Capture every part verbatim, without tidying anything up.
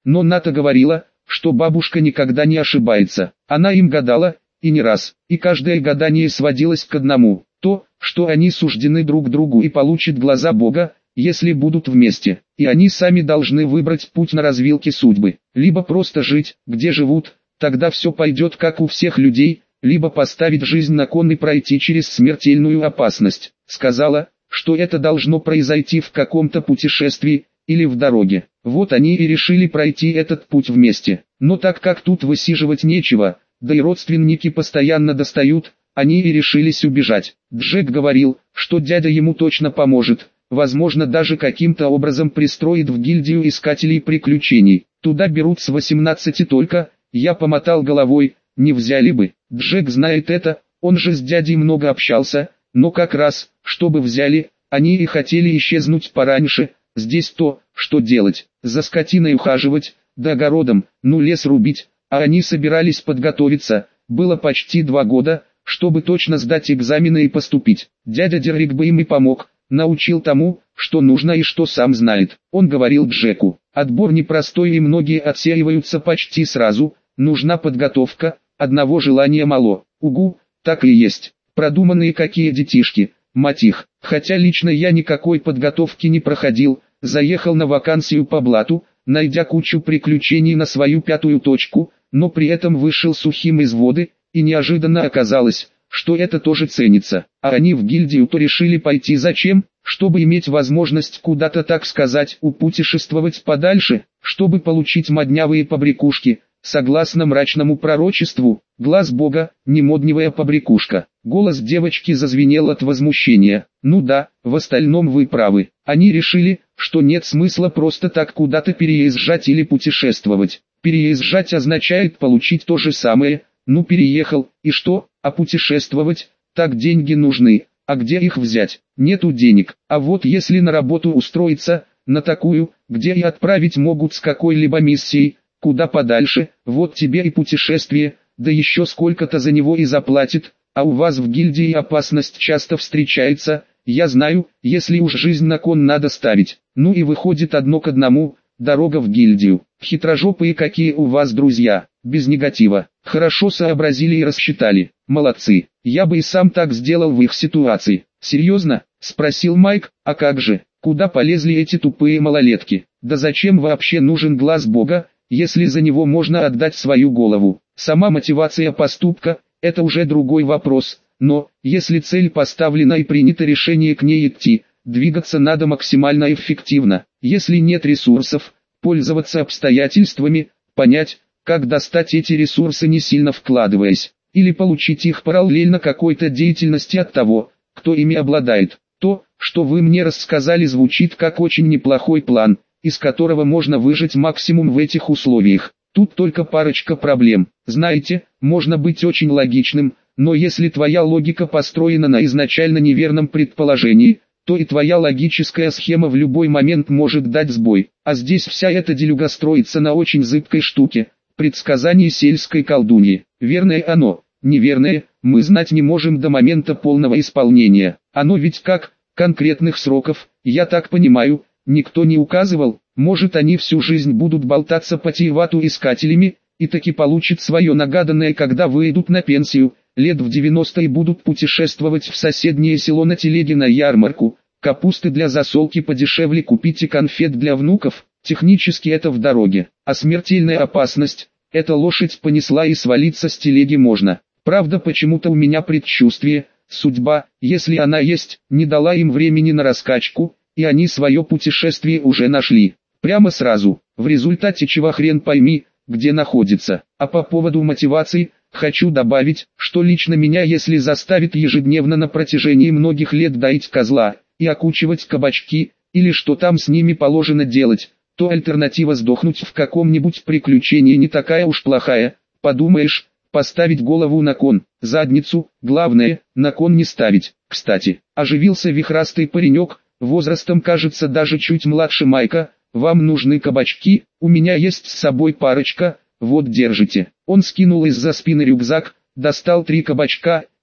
но Ната говорила, что бабушка никогда не ошибается. Она им гадала, и не раз, и каждое гадание сводилось к одному: то, что они суждены друг другу и получат глаза Бога, если будут вместе, и они сами должны выбрать путь на развилке судьбы, либо просто жить, где живут, тогда все пойдет как у всех людей, либо поставить жизнь на кон и пройти через смертельную опасность. Сказала, что это должно произойти в каком-то путешествии, или в дороге. Вот они и решили пройти этот путь вместе. Но так как тут высиживать нечего, да и родственники постоянно достают, они и решились убежать. Джек говорил, что дядя ему точно поможет, возможно даже каким-то образом пристроит в гильдию искателей приключений. Туда берут с восемнадцати только. Я помотал головой, не взяли бы. Джек знает это, он же с дядей много общался, но как раз, чтобы взяли, они и хотели исчезнуть пораньше. Здесь то, что делать, за скотиной ухаживать, да огородом, ну лес рубить, а они собирались подготовиться, было почти два года, чтобы точно сдать экзамены и поступить. Дядя Деррик бы им и помог, научил тому, что нужно и что сам знает. Он говорил Джеку, отбор непростой и многие отсеиваются почти сразу, нужна подготовка, одного желания мало. Угу, так и есть, продуманные какие детишки, мать их. Хотя лично я никакой подготовки не проходил, заехал на вакансию по блату, найдя кучу приключений на свою пятую точку, но при этом вышел сухим из воды, и неожиданно оказалось, что это тоже ценится. А они в гильдию-то решили пойти зачем? Чтобы иметь возможность куда-то, так сказать, упутешествовать подальше, чтобы получить моднявые побрякушки. Согласно мрачному пророчеству, глаз Бога, не модневая побрякушка. Голос девочки зазвенел от возмущения. Ну да, в остальном вы правы. Они решили, что нет смысла просто так куда-то переезжать или путешествовать. Переезжать означает получить то же самое. Ну переехал, и что? А путешествовать? Так деньги нужны. А где их взять? Нету денег. А вот если на работу устроиться, на такую, где и отправить могут с какой-либо миссией, куда подальше, вот тебе и путешествие, да еще сколько-то за него и заплатит, а у вас в гильдии опасность часто встречается, я знаю, если уж жизнь на кон надо ставить. Ну и выходит одно к одному, дорога в гильдию. Хитрожопые какие у вас друзья, без негатива. Хорошо сообразили и рассчитали, молодцы. Я бы и сам так сделал в их ситуации. Серьезно? Спросил Майк, а как же, куда полезли эти тупые малолетки? Да зачем вообще нужен глаз Бога, если за него можно отдать свою голову? Сама мотивация поступка – это уже другой вопрос, но, если цель поставлена и принято решение к ней идти, двигаться надо максимально эффективно. Если нет ресурсов, пользоваться обстоятельствами, понять, как достать эти ресурсы не сильно вкладываясь, или получить их параллельно какой-то деятельности от того, кто ими обладает. То, что вы мне рассказали, звучит как очень неплохой план, из которого можно выжать максимум в этих условиях. Тут только парочка проблем. Знаете, можно быть очень логичным, но если твоя логика построена на изначально неверном предположении, то и твоя логическая схема в любой момент может дать сбой. А здесь вся эта делюга строится на очень зыбкой штуке, предсказании сельской колдуньи. Верное оно, неверное, мы знать не можем до момента полного исполнения. Оно ведь как, конкретных сроков, я так понимаю, никто не указывал. Может, они всю жизнь будут болтаться по Тиевату искателями, и таки получат свое нагаданное, когда выйдут на пенсию, лет в девяносто, и будут путешествовать в соседнее село на телеге на ярмарку, капусты для засолки подешевле купить и конфет для внуков. Технически это в дороге, а смертельная опасность, эта лошадь понесла и свалиться с телеги можно. Правда, почему-то у меня предчувствие, судьба, если она есть, не дала им времени на раскачку, и они свое путешествие уже нашли. Прямо сразу, в результате чего хрен пойми, где находится. А по поводу мотивации, хочу добавить, что лично меня если заставит ежедневно на протяжении многих лет доить козла, и окучивать кабачки, или что там с ними положено делать, то альтернатива сдохнуть в каком-нибудь приключении не такая уж плохая. Подумаешь, поставить голову на кон, задницу, главное, на кон не ставить. Кстати, оживился вихрастый паренек, возрастом кажется даже чуть младше Майка. Вам нужны кабачки? У меня есть с собой парочка, вот держите. Он скинул из-за спины рюкзак, достал три кабачка,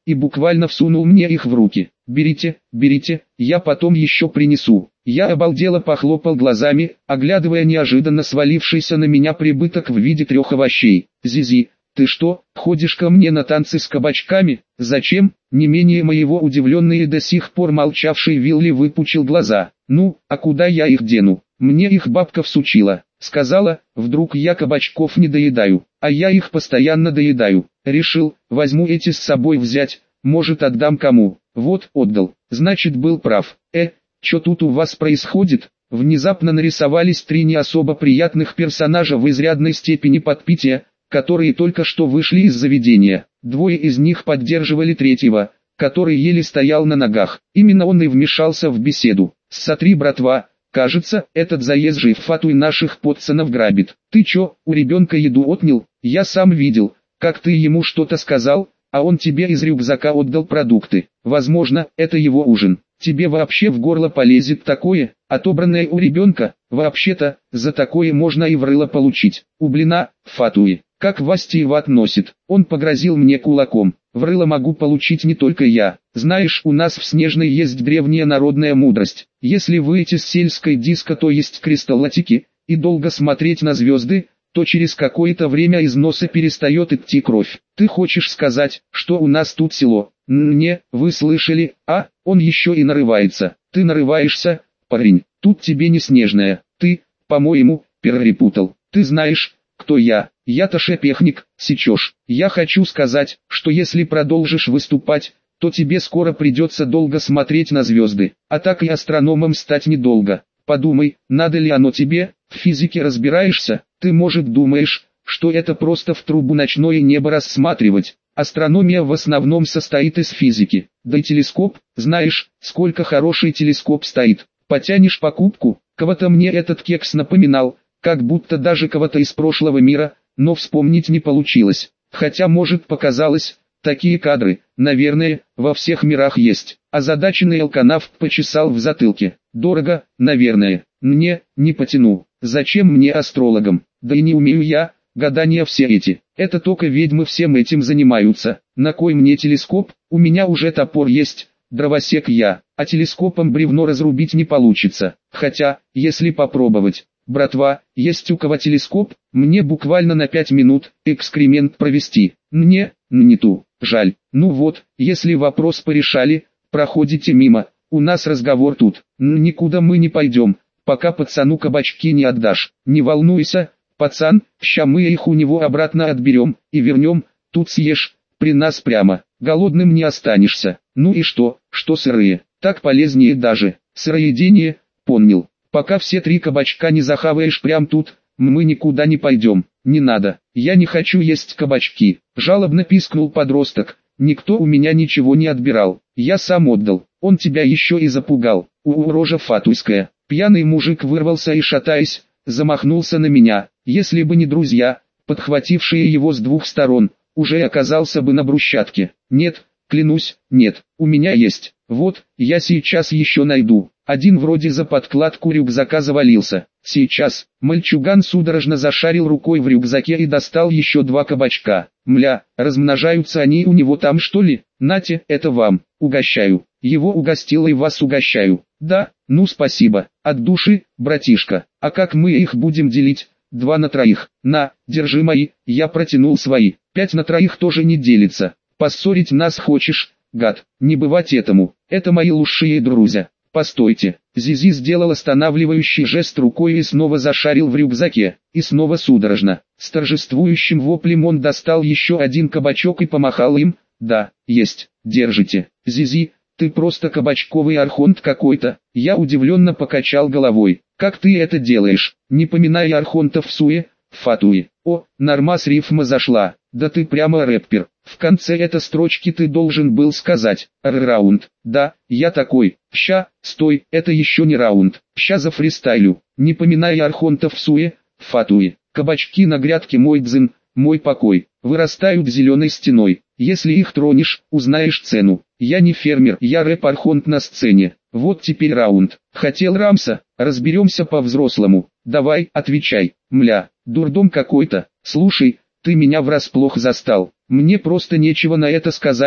и буквально всунул мне их в руки. «Берите, берите, я потом еще принесу». Я обалдело похлопал глазами, оглядывая неожиданно свалившийся на меня прибыток в виде трех овощей. «Зизи, ты что, ходишь ко мне на танцы с кабачками? Зачем?» Не менее моего удивленный и до сих пор молчавший Вилли выпучил глаза. «Ну, а куда я их дену? Мне их бабка всучила. Сказала, вдруг я кабачков не доедаю, а я их постоянно доедаю. Решил, возьму эти с собой взять, может отдам кому. Вот, отдал. Значит, был прав. Э, что тут у вас происходит?» Внезапно нарисовались три не особо приятных персонажа в изрядной степени подпития, которые только что вышли из заведения. Двое из них поддерживали третьего, который еле стоял на ногах. Именно он и вмешался в беседу. «Сотри, братва, кажется, этот заезжий в Фатуй наших пацанов грабит. Ты чё, у ребенка еду отнял? Я сам видел, как ты ему что-то сказал, а он тебе из рюкзака отдал продукты. Возможно, это его ужин. Тебе вообще в горло полезет такое, отобранное у ребенка? Вообще-то, за такое можно и в рыло получить. У блина, Фатуи, как Васти его относит». Он погрозил мне кулаком. «В рыло могу получить не только я. Знаешь, у нас в Снежной есть древняя народная мудрость. Если выйти с сельской диска, то есть кристаллатики, и долго смотреть на звезды, то через какое-то время из носа перестает идти кровь. Ты хочешь сказать, что у нас тут село? Не, вы слышали, а? Он еще и нарывается. Ты нарываешься, парень, тут тебе не Снежная. Ты, по-моему, перепутал. Ты знаешь, кто я? Я-то шепехник, сечешь. Я хочу сказать, что если продолжишь выступать, то тебе скоро придется долго смотреть на звезды, а так и астрономом стать недолго. Подумай, надо ли оно тебе? В физике разбираешься? Ты, может, думаешь, что это просто в трубу ночное небо рассматривать? Астрономия в основном состоит из физики. Да и телескоп, знаешь, сколько хороший телескоп стоит. Потянешь покупку? Кого-то мне этот кекс напоминал, как будто даже кого-то из прошлого мира, но вспомнить не получилось. Хотя, может, показалось, такие кадры, наверное, во всех мирах есть. Озадаченный алканавт почесал в затылке. Дорого, наверное. Мне, не потяну. Зачем мне астрологом? Да и не умею я, гадания все эти. Это только ведьмы всем этим занимаются. На кой мне телескоп? У меня уже топор есть, дровосек я, а телескопом бревно разрубить не получится. Хотя, если попробовать. Братва, есть у кого телескоп? Мне буквально на пять минут экскремент провести. Мне, не ту, жаль. Ну вот, если вопрос порешали, проходите мимо. У нас разговор тут. Никуда мы не пойдем, пока пацану кабачки не отдашь. Не волнуйся, пацан, ща мы их у него обратно отберем и вернем. Тут съешь, при нас прямо. Голодным не останешься. Ну и что, что сырые? Так полезнее даже. Сыроедение, понял. Пока все три кабачка не захаваешь прям тут, мы никуда не пойдем. Не надо, я не хочу есть кабачки. Жалобно пискнул подросток. Никто у меня ничего не отбирал. Я сам отдал. Он тебя еще и запугал. У рожа фатуйская. Пьяный мужик вырвался и, шатаясь, замахнулся на меня. Если бы не друзья, подхватившие его с двух сторон, уже оказался бы на брусчатке. Нет, клянусь, нет, у меня есть. Вот, я сейчас еще найду. Один вроде за подкладку рюкзака завалился. Сейчас, мальчуган судорожно зашарил рукой в рюкзаке и достал еще два кабачка. Мля, размножаются они у него там что ли? Нате, это вам, угощаю. Его угостил и вас угощаю. Да, ну спасибо, от души, братишка. А как мы их будем делить? Два на троих. На, держи мои, я протянул свои. Пять на троих тоже не делится. Поссорить нас хочешь, гад? Не бывать этому. Это мои лучшие друзья. Постойте, Зизи сделал останавливающий жест рукой и снова зашарил в рюкзаке, и снова судорожно. С торжествующим воплем он достал еще один кабачок и помахал им. Да, есть, держите. Зизи, ты просто кабачковый архонт какой-то. Я удивленно покачал головой. Как ты это делаешь? Не поминай архонтов в суе, Фатуи. О, нормас рифма зашла. Да ты прямо рэпер. В конце этой строчки ты должен был сказать «Р-раунд». Да, я такой. Ща, стой, это еще не раунд. Ща за фристайлю. Не поминай архонтов в суе, Фатуи. Кабачки на грядке мой дзин, мой покой. Вырастают зеленой стеной. Если их тронешь, узнаешь цену. Я не фермер, я рэп-архонт на сцене. Вот теперь раунд. Хотел рамса? Разберемся по-взрослому. Давай, отвечай. Мля, дурдом какой-то. Слушай, ты меня врасплох застал. Мне просто нечего на это сказать,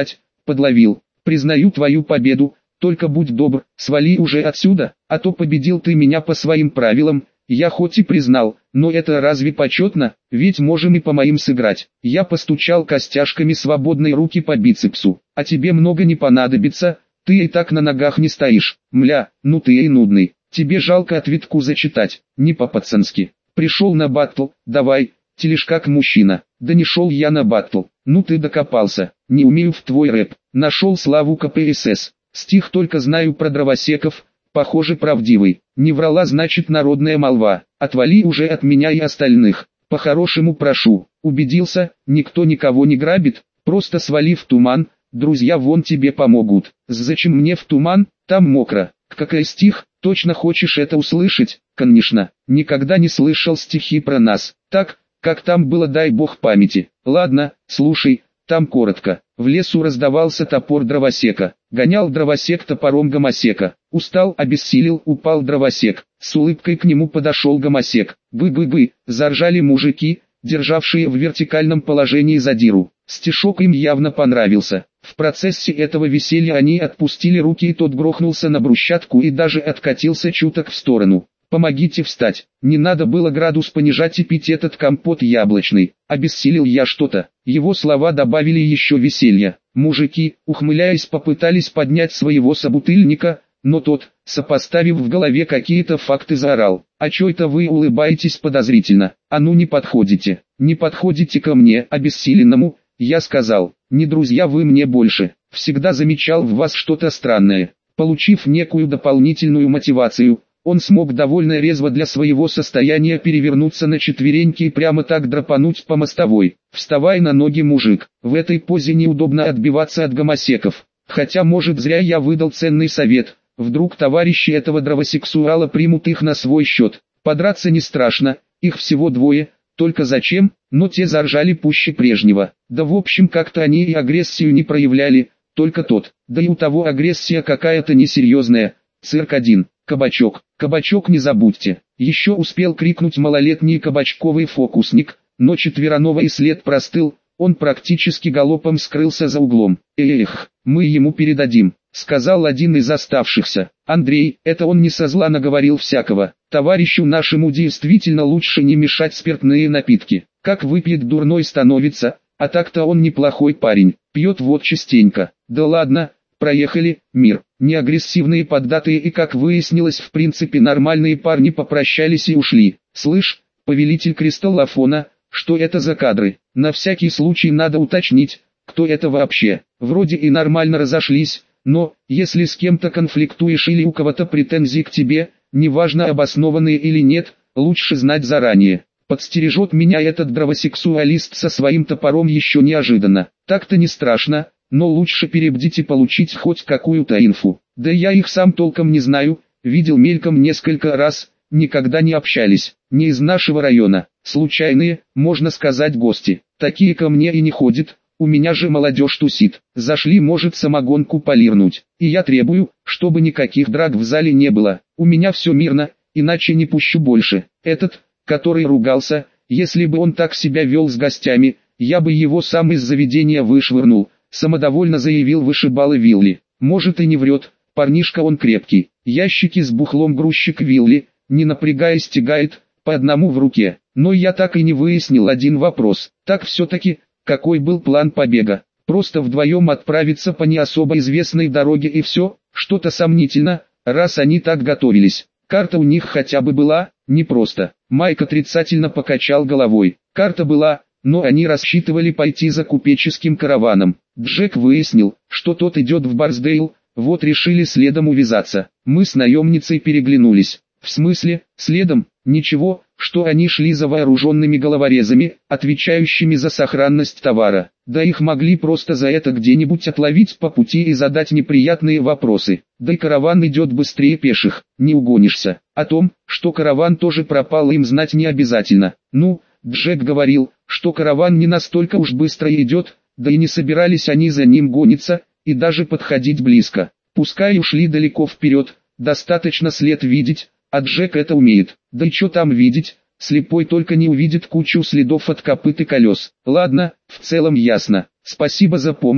подловил. Признаю твою победу, только будь добр, свали уже отсюда, а то победил ты меня по своим правилам. Я хоть и признал, но это разве почетно, ведь можем и по моим сыграть. Я постучал костяшками свободной руки по бицепсу, а тебе много не понадобится, ты и так на ногах не стоишь. Мля, ну ты и нудный, тебе жалко ответку зачитать, не по-пацански. Пришел на баттл, давай, телишь как мужчина. Да не шел я на баттл, ну ты докопался, не умею в твой рэп. Нашел славу ка пэ эс эс, стих только знаю про дровосеков, похоже правдивый. Не врала значит народная молва, отвали уже от меня и остальных. По-хорошему прошу, убедился, никто никого не грабит, просто свали в туман, друзья вон тебе помогут. Зачем мне в туман, там мокро. Какой стих, точно хочешь это услышать? Конечно, никогда не слышал стихи про нас, так, как там было, дай бог памяти. Ладно, слушай, там коротко. В лесу раздавался топор дровосека, гонял дровосек топором гомосека. Устал, обессилел, упал дровосек, с улыбкой к нему подошел гомосек. Бы-бы-бы, заржали мужики, державшие в вертикальном положении задиру. Стишок им явно понравился. В процессе этого веселья они отпустили руки, и тот грохнулся на брусчатку и даже откатился чуток в сторону. Помогите встать. Не надо было градус понижать и пить этот компот яблочный. Обессилел я что-то. Его слова добавили еще веселья. Мужики, ухмыляясь, попытались поднять своего собутыльника, но тот, сопоставив в голове какие-то факты, заорал: «А чё это вы улыбаетесь подозрительно? А ну не подходите, не подходите ко мне, обессиленному!» Я сказал: «Не друзья вы мне больше, всегда замечал в вас что-то странное». Получив некую дополнительную мотивацию, он смог довольно резво для своего состояния перевернуться на четвереньки и прямо так драпануть по мостовой. «Вставай на ноги, мужик, в этой позе неудобно отбиваться от гомосеков. Хотя, может, зря я выдал ценный совет, вдруг товарищи этого дровосексуала примут их на свой счет. Подраться не страшно, их всего двое, только зачем?» Но те заржали пуще прежнего. Да в общем как-то они и агрессию не проявляли, только тот. Да и у того агрессия какая-то несерьезная. Цирк один. «Кабачок, кабачок, не забудьте!» Еще успел крикнуть малолетний кабачковый фокусник, но четвероновый след простыл, он практически галопом скрылся за углом. «Эх, мы ему передадим», — сказал один из оставшихся. «Андрей, это он не со зла наговорил всякого. Товарищу нашему действительно лучше не мешать спиртные напитки. Как выпьет, дурной становится, а так-то он неплохой парень, пьет вот частенько». «Да ладно, проехали, мир». Неагрессивные поддатые и, как выяснилось, в принципе нормальные парни попрощались и ушли. «Слышь, повелитель Кристаллофона, что это за кадры? На всякий случай надо уточнить, кто это вообще. Вроде и нормально разошлись, но, если с кем-то конфликтуешь или у кого-то претензии к тебе, неважно обоснованные или нет, лучше знать заранее. Подстережет меня этот дровосексуалист со своим топором еще неожиданно. Так-то не страшно, но лучше перебдить и получить хоть какую-то инфу. Да я их сам толком не знаю, видел мельком несколько раз, никогда не общались. Не из нашего района, случайные, можно сказать, гости. Такие ко мне и не ходят, у меня же молодежь тусит. Зашли, может, самогонку полирнуть. И я требую, чтобы никаких драк в зале не было. У меня все мирно, иначе не пущу больше. Этот, который ругался, если бы он так себя вел с гостями, я бы его сам из заведения вышвырнул. Самодовольно заявил вышибала Вилли. Может и не врет, парнишка он крепкий. Ящики с бухлом грузчик Вилли, не напрягаясь, тягает, по одному в руке. Но я так и не выяснил один вопрос. Так все-таки, какой был план побега? Просто вдвоем отправиться по не особо известной дороге и все? Что-то сомнительно, раз они так готовились. Карта у них хотя бы была, не просто. Майк отрицательно покачал головой. Карта была, но они рассчитывали пойти за купеческим караваном. Джек выяснил, что тот идет в Барсдейл, вот решили следом увязаться. Мы с наемницей переглянулись. В смысле, следом? Ничего, что они шли за вооруженными головорезами, отвечающими за сохранность товара. Да их могли просто за это где-нибудь отловить по пути и задать неприятные вопросы. Да и караван идет быстрее пеших, не угонишься. О том, что караван тоже пропал, им знать не обязательно. Ну, Джек говорил, что караван не настолько уж быстро идет, да и не собирались они за ним гониться, и даже подходить близко. Пускай ушли далеко вперед, достаточно след видеть, а Джек это умеет. Да и что там видеть, слепой только не увидит кучу следов от копыт и колес. Ладно, в целом ясно. Спасибо за помощь,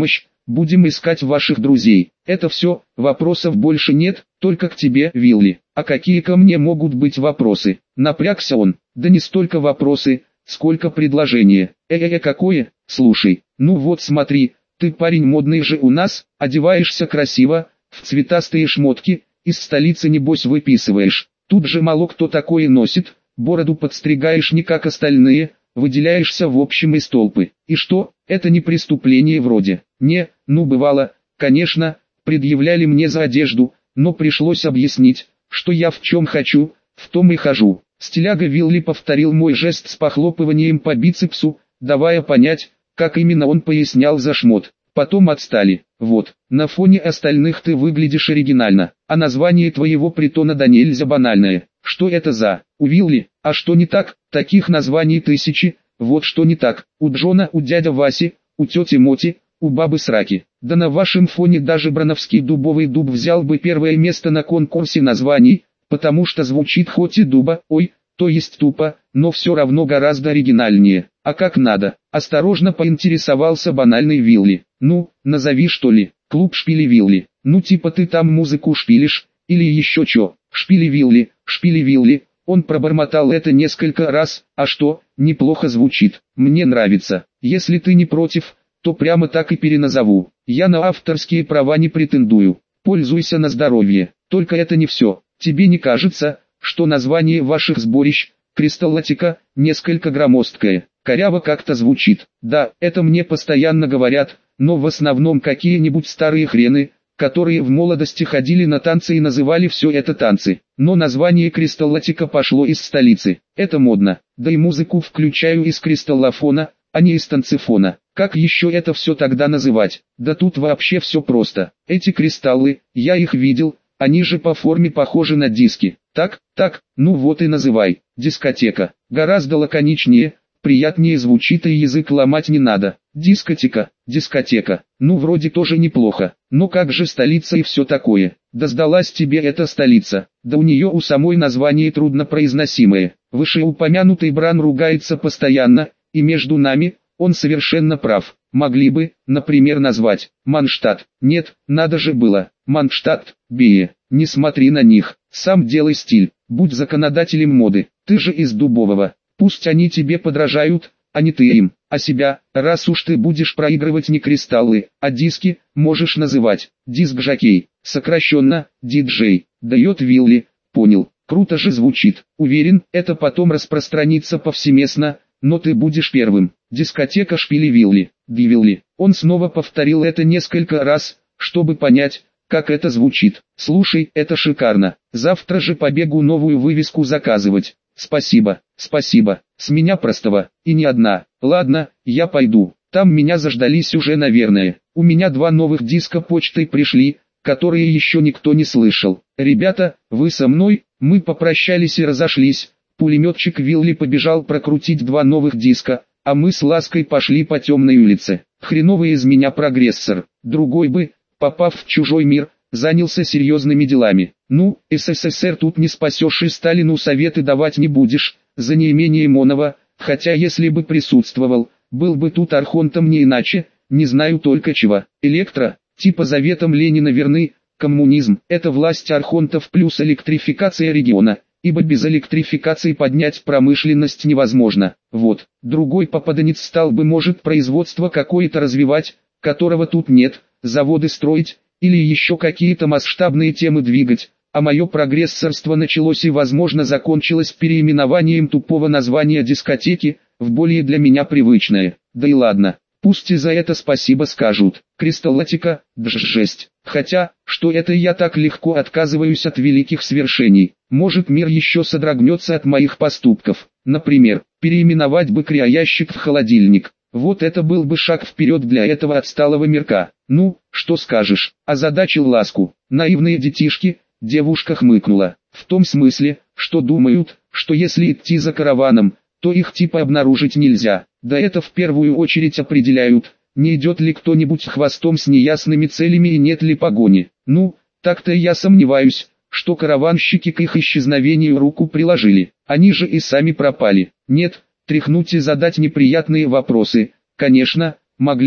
будем искать ваших друзей. Это все, вопросов больше нет, только к тебе, Вилли. А какие ко мне могут быть вопросы? Напрягся он. Да не столько вопросы, сколько предложения. Э-э-э, какое? Слушай, ну вот смотри, ты парень модный же у нас, одеваешься красиво, в цветастые шмотки, из столицы небось выписываешь. Тут же мало кто такое носит, бороду подстригаешь не как остальные, выделяешься в общем из толпы. И что, это не преступление вроде? Не, ну бывало, конечно, предъявляли мне за одежду, но пришлось объяснить, что я в чем хочу, в том и хожу. Стиляга Вилли повторил мой жест с похлопыванием по бицепсу, давая понять, как именно он пояснял за шмот. Потом отстали. Вот, на фоне остальных ты выглядишь оригинально, а название твоего притона да нельзя банальное. Что это за? У Вилли? А что не так? Таких названий тысячи. Вот что не так. У Джона, у дядя Васи, у тети Моти, у бабы Сраки. Да на вашем фоне даже Броновский дубовый дуб взял бы первое место на конкурсе названий, потому что звучит хоть и дуба, ой, то есть тупо, но все равно гораздо оригинальнее. А как надо? Осторожно поинтересовался банальный Вилли. Ну, назови что ли, клуб Шпили Вилли. Ну типа ты там музыку шпилишь, или еще чё, Шпили Вилли, Шпили Вилли. Он пробормотал это несколько раз, а что, неплохо звучит, мне нравится. Если ты не против, то прямо так и переназову. Я на авторские права не претендую, пользуйся на здоровье. Только это не все. Тебе не кажется, что название ваших сборищ, Кристаллатика, несколько громоздкое, коряво как-то звучит? Да, это мне постоянно говорят, но в основном какие-нибудь старые хрены, которые в молодости ходили на танцы и называли все это танцы. Но название Кристаллатика пошло из столицы. Это модно. Да и музыку включаю из кристаллофона, а не из танцефона. Как еще это все тогда называть? Да тут вообще все просто. Эти кристаллы, я их видел, они же по форме похожи на диски. Так, так, ну вот и называй. Дискотека. Гораздо лаконичнее, приятнее звучит и язык ломать не надо. Дискотека, дискотека. Ну вроде тоже неплохо. Но как же столица и все такое? Да сдалась тебе эта столица. Да у нее у самой название труднопроизносимое. Вышеупомянутый Бран ругается постоянно, и между нами, он совершенно прав. Могли бы, например, назвать Манштадт. Нет, надо же было. Манштадт, Бее. Не смотри на них. Сам делай стиль. Будь законодателем моды. Ты же из Дубового. Пусть они тебе подражают, а не ты им. А себя, раз уж ты будешь проигрывать не кристаллы, а диски, можешь называть диск-жокей. Сокращенно, диджей. Дает Вилли. Понял. Круто же звучит. Уверен, это потом распространится повсеместно, но ты будешь первым. Дискотека Шпили Вилли. Дивилли. Он снова повторил это несколько раз, чтобы понять, как это звучит. Слушай, это шикарно. Завтра же побегу новую вывеску заказывать. Спасибо, спасибо. С меня простого, и не одна. Ладно, я пойду. Там меня заждались уже, наверное. У меня два новых диска почтой пришли, которые еще никто не слышал. Ребята, вы со мной? Мы попрощались и разошлись. Пулеметчик Вилли побежал прокрутить два новых диска, а мы с Лаской пошли по темной улице. Хреновый из меня прогрессор. Другой бы, попав в чужой мир, занялся серьезными делами. Ну, СССР тут не спасешь и Сталину советы давать не будешь, за неимение Монова, хотя если бы присутствовал, был бы тут архонтом не иначе, не знаю только чего. Электро, типа заветам Ленина верны, коммунизм – это власть архонтов плюс электрификация региона, ибо без электрификации поднять промышленность невозможно. Вот, другой попаданец стал бы может производство какое-то развивать, которого тут нет, заводы строить, или еще какие-то масштабные темы двигать, а мое прогрессорство началось и возможно закончилось переименованием тупого названия дискотеки, в более для меня привычное. Да и ладно, пусть и за это спасибо скажут. Кристаллатика, дж-жесть. Хотя, что это я так легко отказываюсь от великих свершений. Может мир еще содрогнется от моих поступков. Например, переименовать бы крioящик в холодильник. Вот это был бы шаг вперед для этого отсталого мирка. Ну, что скажешь, озадачил Ласку. Наивные детишки, девушка хмыкнула. В том смысле, что думают, что если идти за караваном, то их типа обнаружить нельзя. Да это в первую очередь определяют, не идет ли кто-нибудь хвостом с неясными целями и нет ли погони. Ну, так-то я сомневаюсь, что караванщики к их исчезновению руку приложили. Они же и сами пропали. Нет, тряхнуть и задать неприятные вопросы, конечно, могли,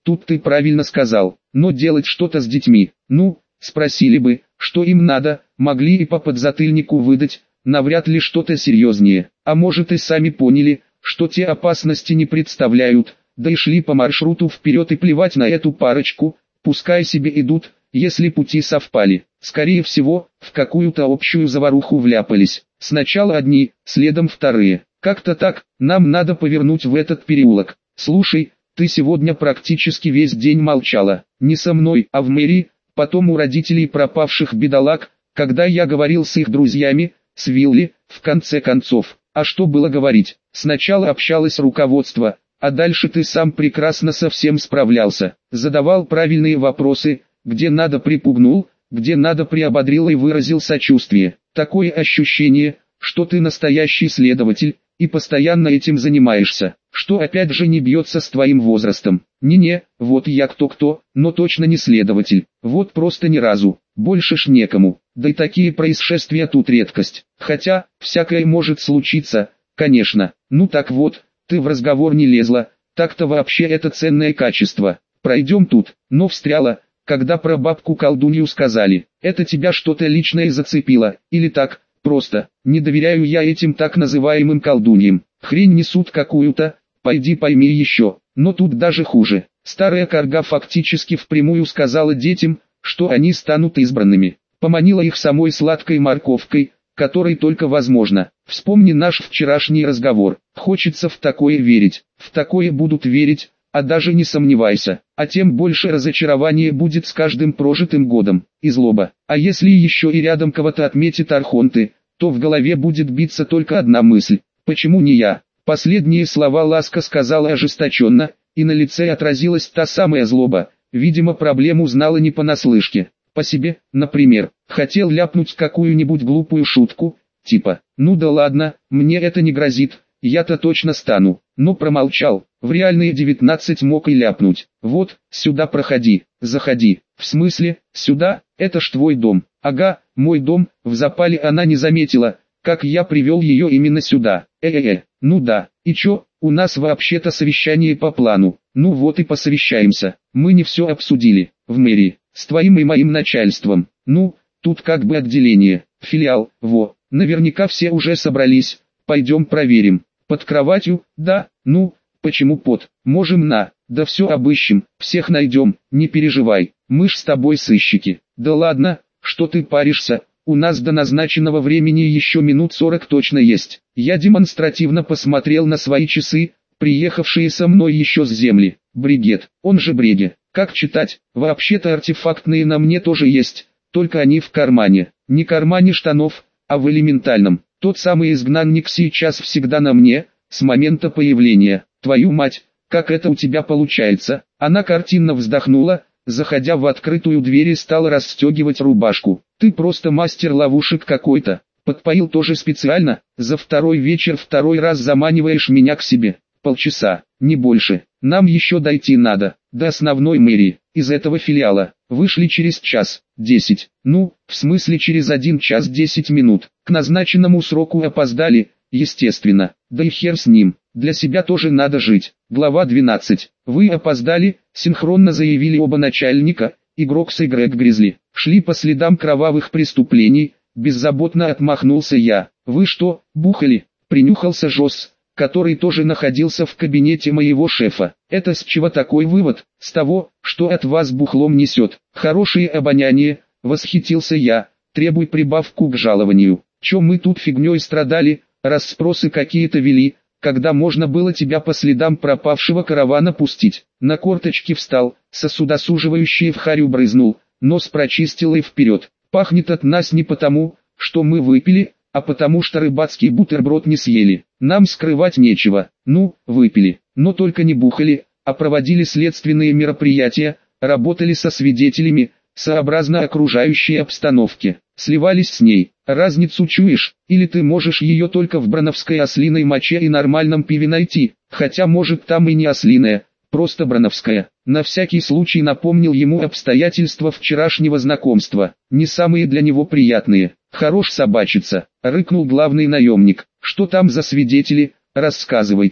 тут ты правильно сказал, но делать что-то с детьми, ну, спросили бы, что им надо, могли и по подзатыльнику выдать, навряд ли что-то серьезнее, а может и сами поняли, что те опасности не представляют, да и шли по маршруту вперед и плевать на эту парочку, пускай себе идут, если пути совпали. Скорее всего, в какую-то общую заваруху вляпались. Сначала одни, следом вторые. Как-то так, нам надо повернуть в этот переулок. Слушай, ты сегодня практически весь день молчала. Не со мной, а в мэрии, потом у родителей пропавших бедолаг, когда я говорил с их друзьями, с Вилли, в конце концов. А что было говорить? Сначала общалось руководство, а дальше ты сам прекрасно со всем справлялся. Задавал правильные вопросы, где надо припугнул, где надо приободрил и выразил сочувствие. Такое ощущение, что ты настоящий следователь, и постоянно этим занимаешься, что опять же не бьется с твоим возрастом. Не-не, вот я кто-кто, но точно не следователь, вот просто ни разу, больше ж некому, да и такие происшествия тут редкость. Хотя, всякое может случиться, конечно. Ну так вот, ты в разговор не лезла, так-то вообще это ценное качество. Пройдем тут, но встряла, когда про бабку-колдунью сказали. Это тебя что-то личное зацепило, или так, просто, не доверяю я этим так называемым колдуньям. Хрень несут какую-то, пойди пойми еще. Но тут даже хуже. Старая карга фактически впрямую сказала детям, что они станут избранными. Поманила их самой сладкой морковкой, которой только возможно. Вспомни наш вчерашний разговор. Хочется в такое верить, в такое будут верить, а даже не сомневайся. А тем больше разочарование будет с каждым прожитым годом, и злоба. А если еще и рядом кого-то отметит архонты, то в голове будет биться только одна мысль. Почему не я? Последние слова Ласка сказала ожесточенно, и на лице отразилась та самая злоба. Видимо, проблему знала не понаслышке. По себе, например, хотел ляпнуть какую-нибудь глупую шутку, типа, ну да ладно, мне это не грозит, я-то точно стану, но промолчал, в реальные девятнадцать мог и ляпнуть. Вот, сюда проходи, заходи, в смысле, сюда, это ж твой дом, ага, мой дом, в запале она не заметила, как я привел ее именно сюда, э-э-э, ну да, и чё, у нас вообще-то совещание по плану, ну вот и посовещаемся, мы не все обсудили, в мэрии. С твоим и моим начальством. Ну, тут как бы отделение, филиал, во, наверняка все уже собрались, пойдем проверим. Под кроватью, да, ну, почему под, можем на, да все обыщем, всех найдем, не переживай, мы ж с тобой сыщики. Да ладно, что ты паришься, у нас до назначенного времени еще минут сорок точно есть. Я демонстративно посмотрел на свои часы, приехавшие со мной еще с земли. Бригет, он же Бреге. Как читать? Вообще-то артефактные на мне тоже есть, только они в кармане. Не кармане штанов, а в элементальном. Тот самый изгнанник сейчас всегда на мне, с момента появления. Твою мать, как это у тебя получается? Она картинно вздохнула, заходя в открытую дверь и стала расстегивать рубашку. Ты просто мастер ловушек какой-то. Подпоил тоже специально, за второй вечер второй раз заманиваешь меня к себе. Полчаса, не больше. Нам еще дойти надо, до основной мэрии, из этого филиала. Вышли через час, десять, ну, в смысле через один час десять минут. К назначенному сроку опоздали, естественно, да и хер с ним, для себя тоже надо жить. Глава двенадцать. Вы опоздали, синхронно заявили оба начальника, игрок с Грег Гризли. Шли по следам кровавых преступлений, беззаботно отмахнулся я. Вы что, бухали? Принюхался Жосс, который тоже находился в кабинете моего шефа. Это с чего такой вывод? С того, что от вас бухлом несет. Хорошее обоняние, восхитился я, требуй прибавку к жалованию. Че мы тут фигней страдали, расспросы какие-то вели, когда можно было тебя по следам пропавшего каравана пустить. На корточки встал, сосудосуживающее в харю брызнул, нос прочистил и вперед. Пахнет от нас не потому, что мы выпили, а потому что рыбацкий бутерброд не съели. Нам скрывать нечего, ну, выпили, но только не бухали, а проводили следственные мероприятия, работали со свидетелями, сообразно окружающей обстановке, сливались с ней. Разницу чуешь, или ты можешь ее только в броновской ослиной моче и нормальном пиве найти, хотя может там и не ослиная, просто броновская. На всякий случай напомнил ему обстоятельства вчерашнего знакомства, не самые для него приятные. Хорош собачиться, рыкнул главный наемник. Что там за свидетели, рассказывайте.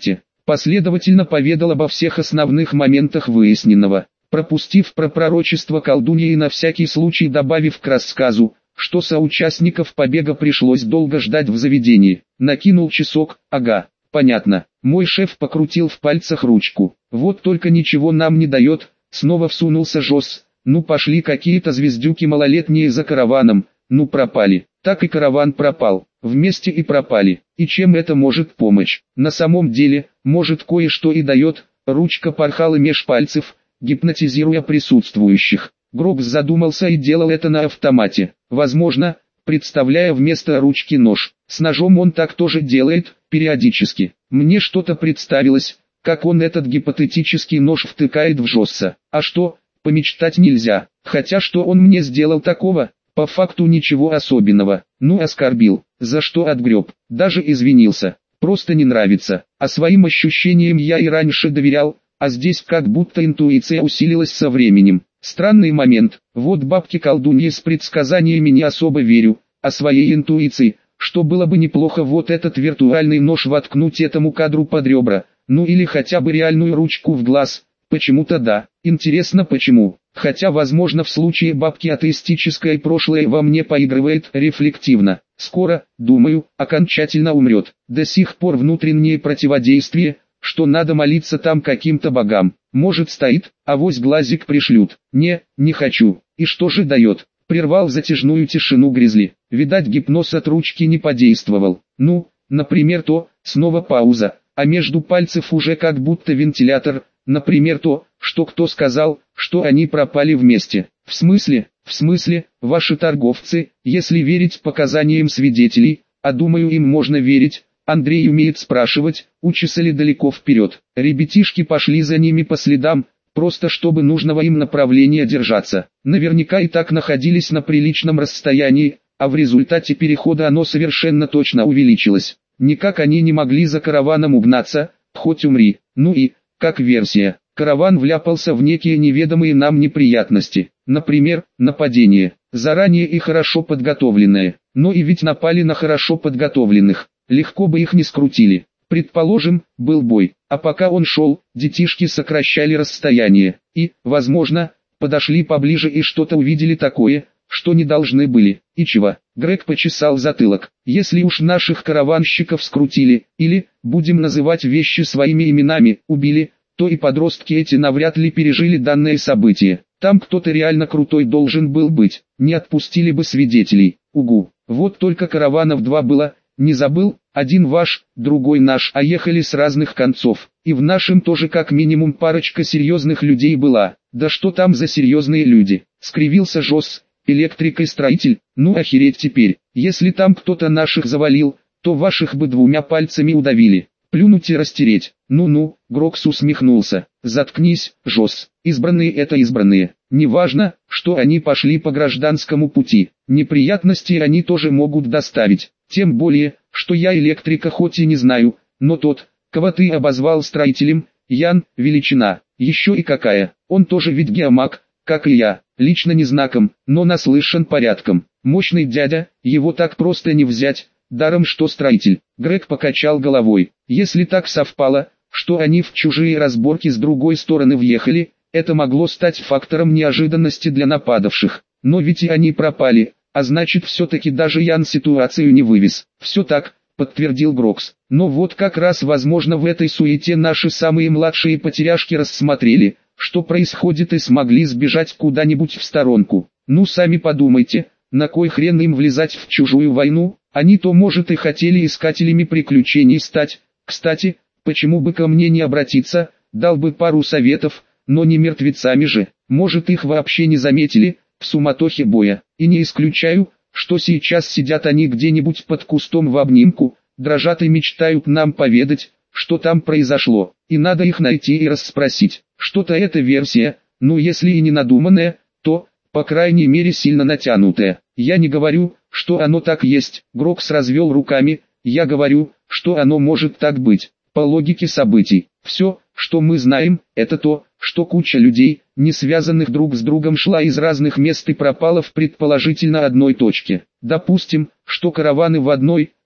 последовательно поведал обо всех основных моментах выясненного, пропустив про пророчество колдуньи и на всякий случай добавив к рассказу, что соучастников побега пришлось долго ждать в заведении. Накинул часок, ага, понятно. Мой шеф покрутил в пальцах ручку. Вот только ничего нам не дает, снова всунулся Жос. Ну пошли какие-то звездюки малолетние за караваном, ну пропали. Так и караван пропал, вместе и пропали. И чем это может помочь? На самом деле, может кое-что и дает. Ручка порхала меж пальцев, гипнотизируя присутствующих. Грокс задумался и делал это на автомате. Возможно, представляя вместо ручки нож. С ножом он так тоже делает, периодически. Мне что-то представилось, как он этот гипотетический нож втыкает в Жосса. А что, помечтать нельзя. Хотя что он мне сделал такого? По факту ничего особенного. Ну оскорбил, за что отгреб. Даже извинился. Просто не нравится. А своим ощущениям я и раньше доверял, а здесь как будто интуиция усилилась со временем. Странный момент. Вот бабки-колдуньи с предсказаниями не особо верю, а своей интуиции, что было бы неплохо вот этот виртуальный нож воткнуть этому кадру под ребра, ну или хотя бы реальную ручку в глаз. Почему-то да. Интересно почему. Хотя возможно в случае бабки атеистическое прошлое во мне поигрывает рефлективно. Скоро, думаю, окончательно умрет. До сих пор внутреннее противодействие, что надо молиться там каким-то богам. Может стоит, авось глазик пришлют. Не, не хочу. И что же дает? Прервал затяжную тишину Гризли. Видать гипноз от ручки не подействовал. Ну, например то, снова пауза, а между пальцев уже как будто вентилятор. Например то, что кто сказал, что они пропали вместе. В смысле, в смысле, ваши торговцы, если верить показаниям свидетелей, а думаю им можно верить, Андрей умеет спрашивать, учесали далеко вперед. Ребятишки пошли за ними по следам, просто чтобы нужного им направления держаться. Наверняка и так находились на приличном расстоянии, а в результате перехода оно совершенно точно увеличилось. Никак они не могли за караваном угнаться, хоть умри. Ну и, как версия, караван вляпался в некие неведомые нам неприятности. Например, нападение, заранее и хорошо подготовленное. Но и ведь напали на хорошо подготовленных. Легко бы их не скрутили. Предположим, был бой, а пока он шел, детишки сокращали расстояние, и, возможно, подошли поближе и что-то увидели такое, что не должны были. И чего? Грег почесал затылок. Если уж наших караванщиков скрутили, или, будем называть вещи своими именами, убили, то и подростки эти навряд ли пережили данное событие. Там кто-то реально крутой должен был быть, не отпустили бы свидетелей. Угу, вот только караванов два было. Не забыл, один ваш, другой наш, а ехали с разных концов. И в нашем тоже как минимум парочка серьезных людей была. Да что там за серьезные люди? Скривился Жос, электрик и строитель. Ну охереть теперь, если там кто-то наших завалил, то ваших бы двумя пальцами удавили. Плюнуть и растереть. Ну-ну, Грокс усмехнулся. Заткнись, Жос, избранные это избранные. Неважно, что они пошли по гражданскому пути. Неприятности они тоже могут доставить. Тем более, что я электрика хоть и не знаю, но тот, кого ты обозвал строителем, Ян, величина, еще и какая. Он тоже ведь геомаг, как и я, лично не знаком, но наслышан порядком. Мощный дядя, его так просто не взять, даром что строитель. Грег покачал головой. Если так совпало, что они в чужие разборки с другой стороны въехали, это могло стать фактором неожиданности для нападавших. Но ведь и они пропали. А значит все-таки даже Ян ситуацию не вывез. Все так, подтвердил Грокс. Но вот как раз возможно в этой суете наши самые младшие потеряшки рассмотрели, что происходит и смогли сбежать куда-нибудь в сторонку. Ну сами подумайте, на кой хрен им влезать в чужую войну? Они-то может и хотели искателями приключений стать. Кстати, почему бы ко мне не обратиться, дал бы пару советов, но не мертвецами же. Может их вообще не заметили в суматохе боя, и не исключаю, что сейчас сидят они где-нибудь под кустом в обнимку, дрожат и мечтают нам поведать, что там произошло, и надо их найти и расспросить. Что-то эта версия, ну если и не надуманная, то, по крайней мере сильно натянутая. Я не говорю, что оно так есть, Грокс развел руками, я говорю, что оно может так быть, по логике событий. Все, что мы знаем, это то, что куча людей, не связанных друг с другом, шла из разных мест и пропала в предположительно одной точке. Допустим, что караваны в одной,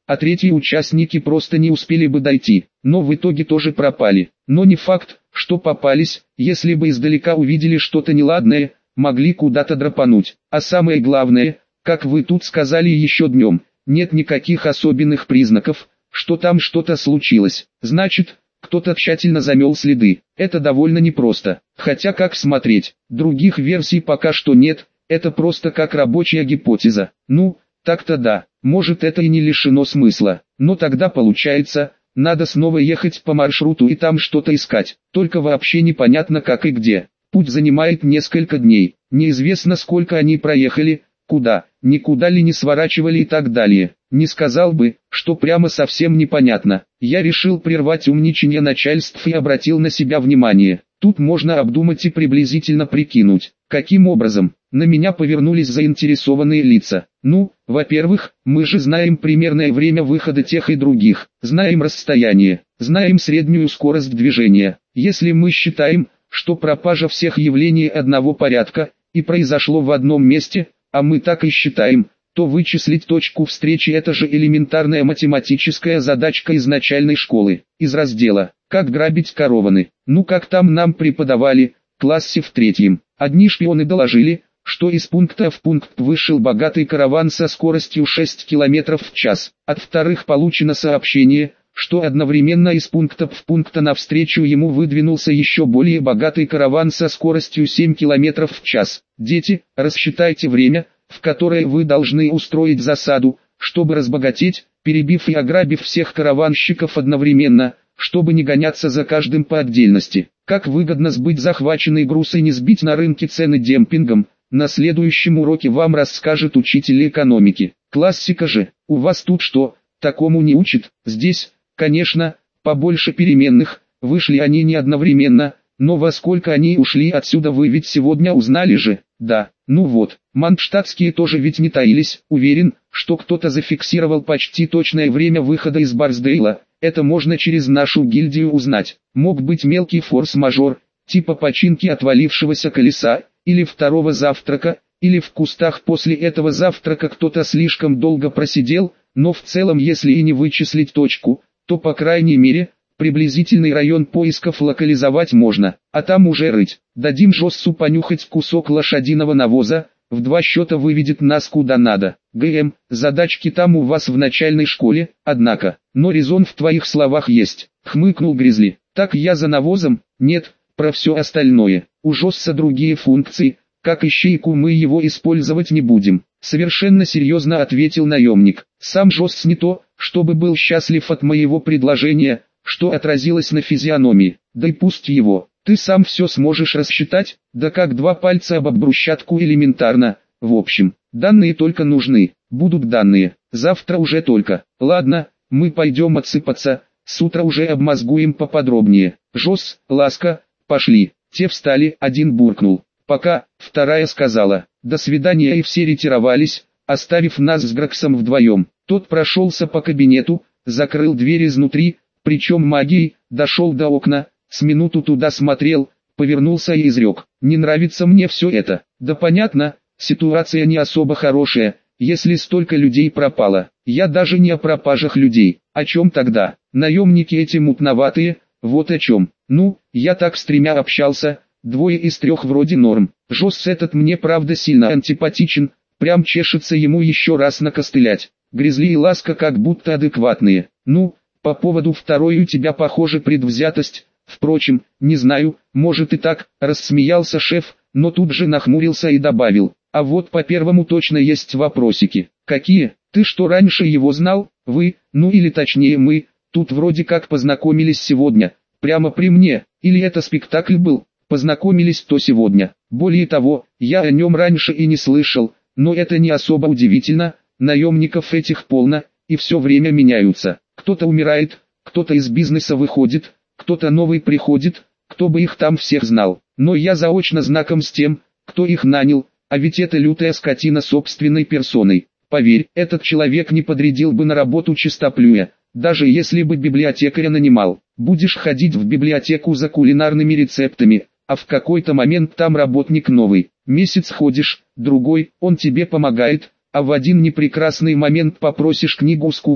а третьи участники просто не успели бы дойти, но в итоге тоже пропали. Но не факт, что попались, если бы издалека увидели что-то неладное, могли куда-то драпануть. А самое главное, как вы тут сказали еще днем, нет никаких особенных признаков, что там что-то случилось. Значит, кто-то тщательно замел следы. Это довольно непросто. Хотя как смотреть, других версий пока что нет, это просто как рабочая гипотеза. Ну, так-то да, может это и не лишено смысла, но тогда получается, надо снова ехать по маршруту и там что-то искать, только вообще непонятно как и где. Путь занимает несколько дней, неизвестно сколько они проехали, куда, никуда ли не сворачивали и так далее. Не сказал бы, что прямо совсем непонятно. Я решил прервать умничание начальств и обратил на себя внимание. Тут можно обдумать и приблизительно прикинуть, каким образом. На меня повернулись заинтересованные лица. Ну, во-первых, мы же знаем примерное время выхода тех и других, знаем расстояние, знаем среднюю скорость движения. Если мы считаем, что пропажа всех явлений одного порядка, и произошло в одном месте, а мы так и считаем, то вычислить точку встречи — это же элементарная математическая задачка из начальной школы, из раздела «Как грабить караваны». Ну как там нам преподавали, в классе в третьем. Одни шпионы доложили, что из пункта в пункт вышел богатый караван со скоростью шесть километров в час. От вторых получено сообщение, что одновременно из пункта в пункт навстречу ему выдвинулся еще более богатый караван со скоростью семь километров в час. Дети, рассчитайте время, в которое вы должны устроить засаду, чтобы разбогатеть, перебив и ограбив всех караванщиков одновременно, чтобы не гоняться за каждым по отдельности. Как выгодно сбыть захваченный груз и не сбить на рынке цены демпингом, на следующем уроке вам расскажет учитель экономики. Классика же, у вас тут что, такому не учат? Здесь, конечно, побольше переменных, вышли они не одновременно, но во сколько они ушли отсюда вы ведь сегодня узнали же, да, ну вот, мандштатские тоже ведь не таились, уверен, что кто-то зафиксировал почти точное время выхода из Барсдейла, это можно через нашу гильдию узнать, мог быть мелкий форс-мажор, типа починки отвалившегося колеса, или второго завтрака, или в кустах после этого завтрака кто-то слишком долго просидел, но в целом если и не вычислить точку, то по крайней мере, приблизительный район поисков локализовать можно, а там уже рыть. Дадим Жоссу понюхать кусок лошадиного навоза, в два счета выведет нас куда надо. ГМ, задачки там у вас в начальной школе, однако, но резон в твоих словах есть, хмыкнул Гризли. Так я за навозом? Нет, про все остальное. У Жосса другие функции, как ищейку мы его использовать не будем. Совершенно серьезно ответил наемник. Сам Жосс не то, чтобы был счастлив от моего предложения, что отразилось на физиономии. Да и пусть его, ты сам все сможешь рассчитать, да как два пальца об брусчатку элементарно. В общем, данные только нужны, будут данные, завтра уже только. Ладно, мы пойдем отсыпаться, с утра уже обмозгуем поподробнее. Жосс, Ласка, пошли. Те встали, один буркнул. Пока, вторая сказала, до свидания, и все ретировались, оставив нас с Граксом вдвоем. Тот прошелся по кабинету, закрыл дверь изнутри, причем магией, дошел до окна, с минуту туда смотрел, повернулся и изрек. Не нравится мне все это. Да понятно, ситуация не особо хорошая, если столько людей пропало. Я даже не о пропажах людей. О чем тогда? Наемники эти мутноватые, вот о чем. Ну, я так с тремя общался, двое из трех вроде норм. Жосс этот мне правда сильно антипатичен, прям чешется ему еще раз накостылять. Гризли и Ласка как будто адекватные. Ну, по поводу второй у тебя похоже предвзятость, впрочем, не знаю, может и так, рассмеялся шеф, но тут же нахмурился и добавил. А вот по первому точно есть вопросики. Какие? Ты что, раньше его знал? Вы, ну или точнее мы, тут вроде как познакомились сегодня, прямо при мне, или это спектакль был? Познакомились то сегодня. Более того, я о нем раньше и не слышал, но это не особо удивительно, наемников этих полно, и все время меняются. Кто-то умирает, кто-то из бизнеса выходит, кто-то новый приходит, кто бы их там всех знал. Но я заочно знаком с тем, кто их нанял, а ведь это лютая скотина собственной персоной. Поверь, этот человек не подрядил бы на работу чистоплюя, даже если бы библиотекаря нанимал. Будешь ходить в библиотеку за кулинарными рецептами, а в какой-то момент там работник новый. Месяц ходишь, другой, он тебе помогает, а в один непрекрасный момент попросишь книгу с кухни,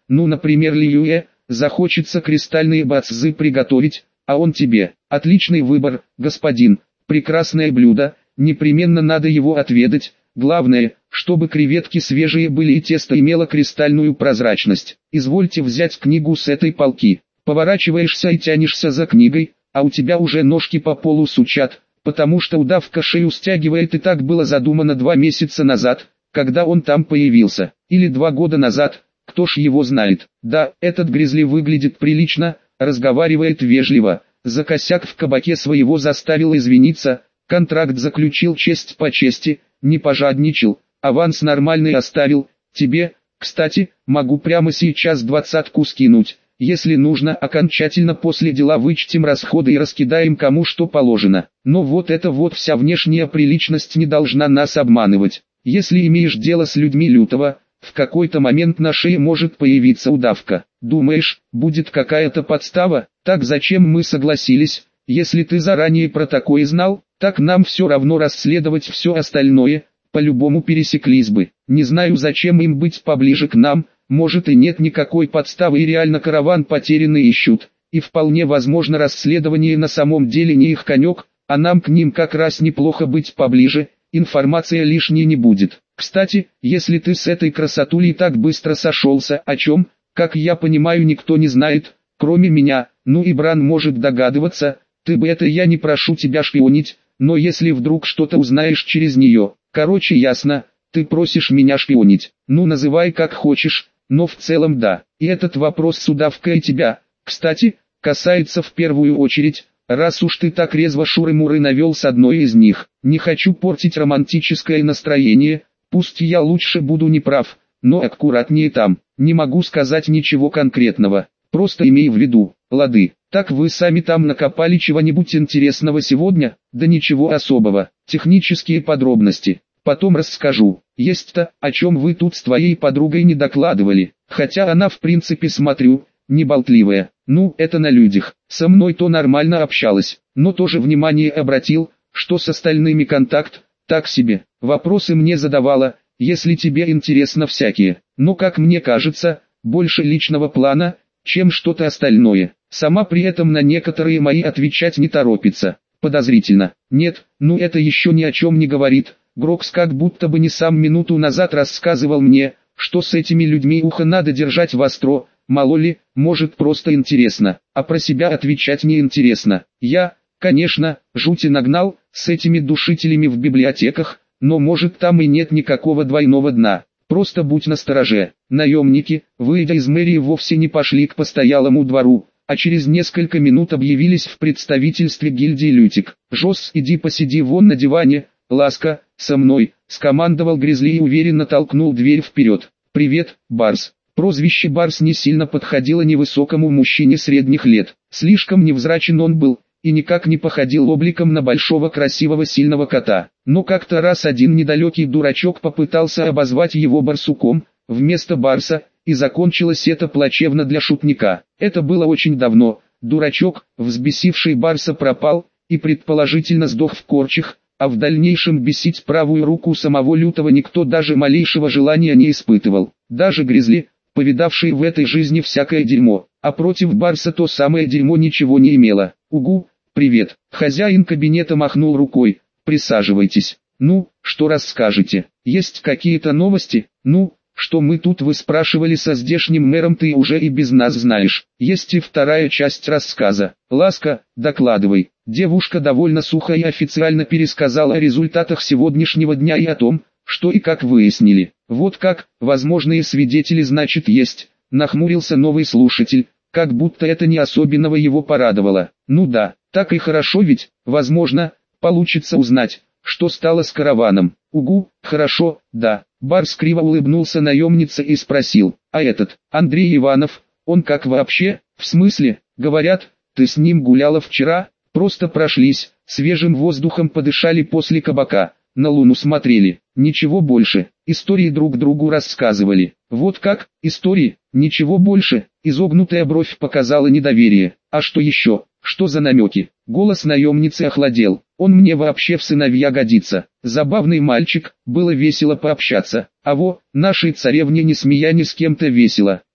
ну например Льюэ, захочется кристальные бацзы приготовить, а он тебе. Отличный выбор, господин, прекрасное блюдо, непременно надо его отведать, главное, чтобы креветки свежие были и тесто имело кристальную прозрачность. Извольте взять книгу с этой полки. Поворачиваешься и тянешься за книгой, а у тебя уже ножки по полу сучат, потому что удавка шею стягивает, и так было задумано два месяца назад, когда он там появился, или два года назад, кто ж его знает. Да, этот Гризли выглядит прилично, разговаривает вежливо, за косяк в кабаке своего заставил извиниться, контракт заключил честь по чести, не пожадничал, аванс нормальный оставил, тебе, кстати, могу прямо сейчас двадцатку скинуть. Если нужно, окончательно после дела вычтем расходы и раскидаем кому что положено. Но вот это вот вся внешняя приличность не должна нас обманывать. Если имеешь дело с людьми лютого, в какой-то момент на шее может появиться удавка. Думаешь, будет какая-то подстава? Так зачем мы согласились? Если ты заранее про такое знал, так нам все равно расследовать все остальное, по-любому пересеклись бы. Не знаю, зачем им быть поближе к нам. Может и нет никакой подставы, и реально караван потерянный ищут, и вполне возможно расследование на самом деле не их конек, а нам к ним как раз неплохо быть поближе, информация лишней не будет. Кстати, если ты с этой красотулей так быстро сошелся, о чем, как я понимаю, никто не знает, кроме меня, ну и Бран может догадываться, ты бы это я не прошу тебя шпионить, но если вдруг что-то узнаешь через нее, короче ясно, ты просишь меня шпионить, ну называй как хочешь. Но в целом да, и этот вопрос с удавкой тебя, кстати, касается в первую очередь, раз уж ты так резво шуры-муры навел с одной из них. Не хочу портить романтическое настроение, пусть я лучше буду неправ, но аккуратнее там. Не могу сказать ничего конкретного, просто имей в виду, лады. Так вы сами там накопали чего-нибудь интересного сегодня? Да ничего особого, технические подробности. Потом расскажу. Есть-то, о чем вы тут с твоей подругой не докладывали, хотя она в принципе, смотрю, не болтливая. Ну, это на людях. Со мной-то нормально общалась, но тоже внимание обратил, что с остальными контакт, так себе. Вопросы мне задавала, если тебе интересно всякие. Но как мне кажется, больше личного плана, чем что-то остальное. Сама при этом на некоторые мои отвечать не торопится. Подозрительно. Нет, ну это еще ни о чем не говорит. Грокс как будто бы не сам минуту назад рассказывал мне, что с этими людьми ухо надо держать востро, мало ли, может просто интересно, а про себя отвечать не интересно. Я, конечно, жути нагнал, с этими душителями в библиотеках, но может там и нет никакого двойного дна. Просто будь настороже. Наемники, выйдя из мэрии, вовсе не пошли к постоялому двору, а через несколько минут объявились в представительстве гильдии Лютик. «Жос, иди посиди вон на диване, Ласка, со мной», — скомандовал Гризли и уверенно толкнул дверь вперед. «Привет, Барс». Прозвище Барс не сильно подходило невысокому мужчине средних лет. Слишком невзрачен он был, и никак не походил обликом на большого красивого сильного кота. Но как-то раз один недалекий дурачок попытался обозвать его барсуком, вместо Барса, и закончилось это плачевно для шутника. Это было очень давно. Дурачок, взбесивший Барса, пропал, и предположительно сдох в корчах, а в дальнейшем бесить правую руку самого Лютого никто даже малейшего желания не испытывал. Даже Гризли, повидавший в этой жизни всякое дерьмо, а против Барса то самое дерьмо ничего не имело. «Угу, привет». Хозяин кабинета махнул рукой. «Присаживайтесь. Ну, что расскажете? Есть какие-то новости? Ну, что мы тут, вы спрашивали, со здешним мэром, ты уже и без нас знаешь. Есть и вторая часть рассказа. Ласка, докладывай». Девушка довольно сухо и официально пересказала о результатах сегодняшнего дня и о том, что и как выяснили. «Вот как, возможные свидетели, значит, есть», — нахмурился новый слушатель, как будто это не особенного его порадовало. «Ну да, так и хорошо, ведь, возможно, получится узнать, что стало с караваном». «Угу, хорошо, да». Барс криво улыбнулся наемнице и спросил: «А этот, Андрей Иванов, он как вообще? В смысле, говорят, ты с ним гуляла вчера?» «Просто прошлись, свежим воздухом подышали после кабака, на луну смотрели, ничего больше, истории друг другу рассказывали». «Вот как, истории, ничего больше?» Изогнутая бровь показала недоверие. «А что еще? Что за намеки?» Голос наемницы охладел. «Он мне вообще в сыновья годится. Забавный мальчик, было весело пообщаться. А во, нашей царевне не смея ни с кем-то весело.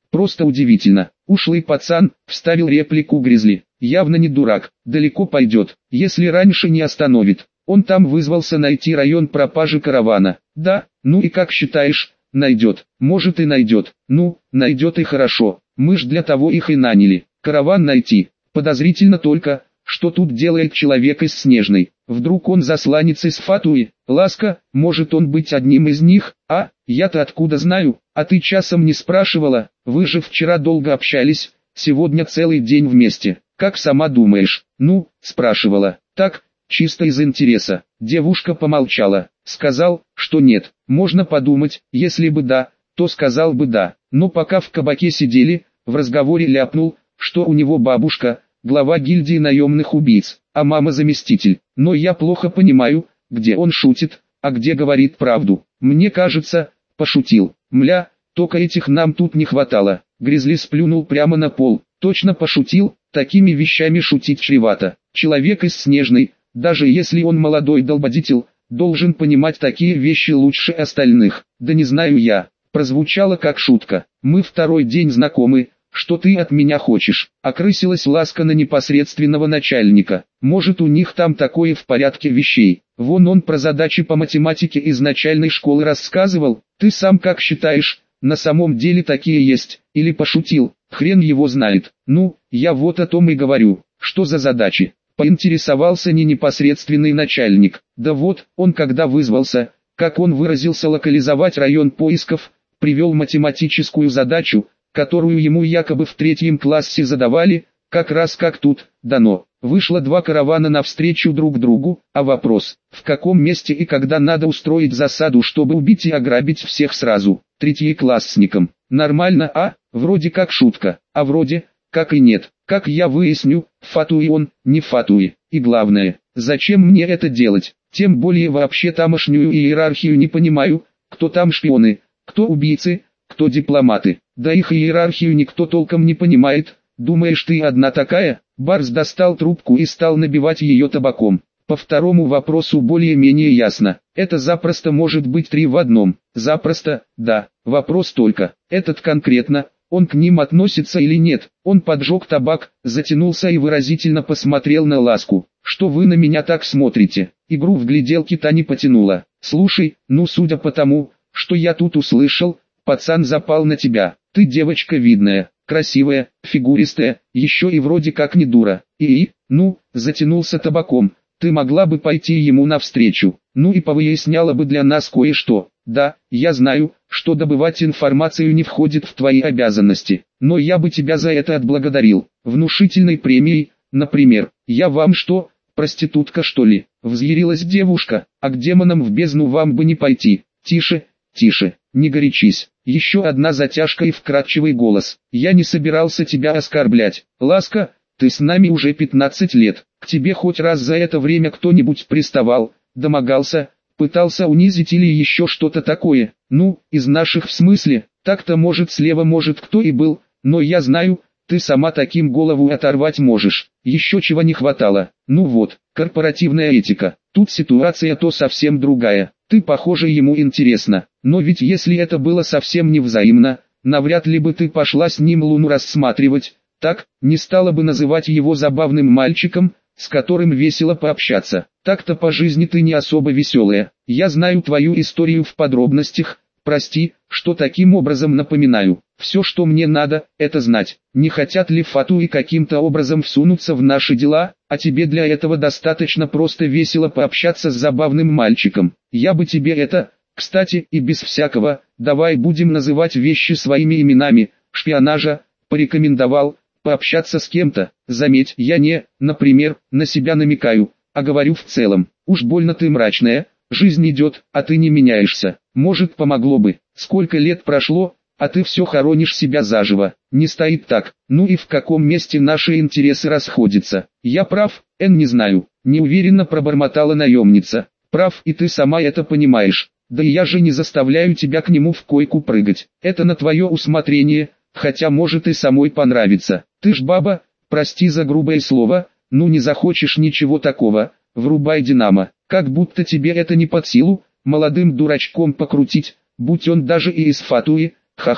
Просто удивительно. Ушлый пацан, вставил реплику Гризли. Явно не дурак, далеко пойдет, если раньше не остановит. Он там вызвался найти район пропажи каравана. Да, ну и как считаешь, найдет? Может и найдет. Ну, найдет и хорошо. Мы ж для того их и наняли. Караван найти. Подозрительно только, что тут делает человек из Снежной. Вдруг он засланец из Фатуи? Ласка, может он быть одним из них? А, я-то откуда знаю? А ты часом не спрашивала? Вы же вчера долго общались, сегодня целый день вместе. Как сама думаешь? Ну, спрашивала. Так, чисто из интереса. Девушка помолчала. Сказал, что нет. Можно подумать, если бы да, то сказал бы да. Но пока в кабаке сидели, в разговоре ляпнул, что у него бабушка, глава гильдии наемных убийц, а мама заместитель. Но я плохо понимаю, где он шутит, а где говорит правду. Мне кажется, пошутил. Мля, только этих нам тут не хватало. Гризли сплюнул прямо на пол. Точно пошутил, такими вещами шутить чревато. Человек из Снежной, даже если он молодой долбодетель, должен понимать такие вещи лучше остальных. Да не знаю я. Прозвучало как шутка. Мы второй день знакомы. Что ты от меня хочешь? Окрысилась Ласка на непосредственного начальника. Может у них там такое в порядке вещей. Вон он про задачи по математике из начальной школы рассказывал. Ты сам как считаешь, на самом деле такие есть? Или пошутил? Хрен его знает. Ну, я вот о том и говорю. Что за задачи? Поинтересовался не непосредственный начальник. Да вот, он когда вызвался, как он выразился, локализовать район поисков, привел математическую задачу, которую ему якобы в третьем классе задавали, как раз как тут, дано. Вышло два каравана навстречу друг другу, а вопрос, в каком месте и когда надо устроить засаду, чтобы убить и ограбить всех сразу, третьеклассникам. Нормально, а? Вроде как шутка, а вроде, как и нет. Как я выясню, Фатуи он, не Фатуи. И главное, зачем мне это делать? Тем более вообще тамошнюю иерархию не понимаю, кто там шпионы, кто убийцы, кто дипломаты. Да их иерархию никто толком не понимает. Думаешь, ты одна такая? Барс достал трубку и стал набивать ее табаком. По второму вопросу более-менее ясно. Это запросто может быть три в одном. Запросто, да. Вопрос только, этот конкретно, он к ним относится или нет. Он поджег табак, затянулся и выразительно посмотрел на Ласку. Что вы на меня так смотрите? Игру в гляделки-то не потянула. Слушай, ну судя по тому, что я тут услышал, пацан запал на тебя. Ты девочка видная, красивая, фигуристая, еще и вроде как не дура. И, ну, затянулся табаком. Ты могла бы пойти ему навстречу, ну и повыясняла бы для нас кое-что. Да, я знаю, что добывать информацию не входит в твои обязанности, но я бы тебя за это отблагодарил. Внушительной премией, например. Я вам что, проститутка что ли? Взъярилась девушка, а к демонам в бездну вам бы не пойти. Тише, тише, не горячись. Еще одна затяжка и вкрадчивый голос. Я не собирался тебя оскорблять. Ласка, ты с нами уже пятнадцать лет. К тебе хоть раз за это время кто-нибудь приставал, домогался, пытался унизить или еще что-то такое? Ну, из наших в смысле, так-то может слева может кто и был, но я знаю, ты сама таким голову оторвать можешь. Еще чего не хватало. Ну вот, корпоративная этика. Тут ситуация то совсем другая. Ты, похоже, ему интересна. Но ведь если это было совсем невзаимно, навряд ли бы ты пошла с ним луну рассматривать. Так, не стала бы называть его забавным мальчиком, с которым весело пообщаться. Так-то по жизни ты не особо веселая. Я знаю твою историю в подробностях. Прости, что таким образом напоминаю. Все, что мне надо, это знать, не хотят ли Фатуи каким-то образом всунуться в наши дела, а тебе для этого достаточно просто весело пообщаться с забавным мальчиком. Я бы тебе это, кстати, и без всякого, давай будем называть вещи своими именами, шпионажа, порекомендовал, пообщаться с кем-то. Заметь, я не, например, на себя намекаю, а говорю в целом. Уж больно ты мрачная, жизнь идет, а ты не меняешься. Может, помогло бы. Сколько лет прошло, а ты все хоронишь себя заживо. Не стоит так. Ну и в каком месте наши интересы расходятся? Я прав, Эн, не знаю. Неуверенно пробормотала наемница. Прав, и ты сама это понимаешь. Да и я же не заставляю тебя к нему в койку прыгать. Это на твое усмотрение, хотя может и самой понравится. Ты ж баба, прости за грубое слово, ну не захочешь ничего такого, врубай динамо. Как будто тебе это не под силу, молодым дурачком покрутить, будь он даже и из Фатуи, ха-ха.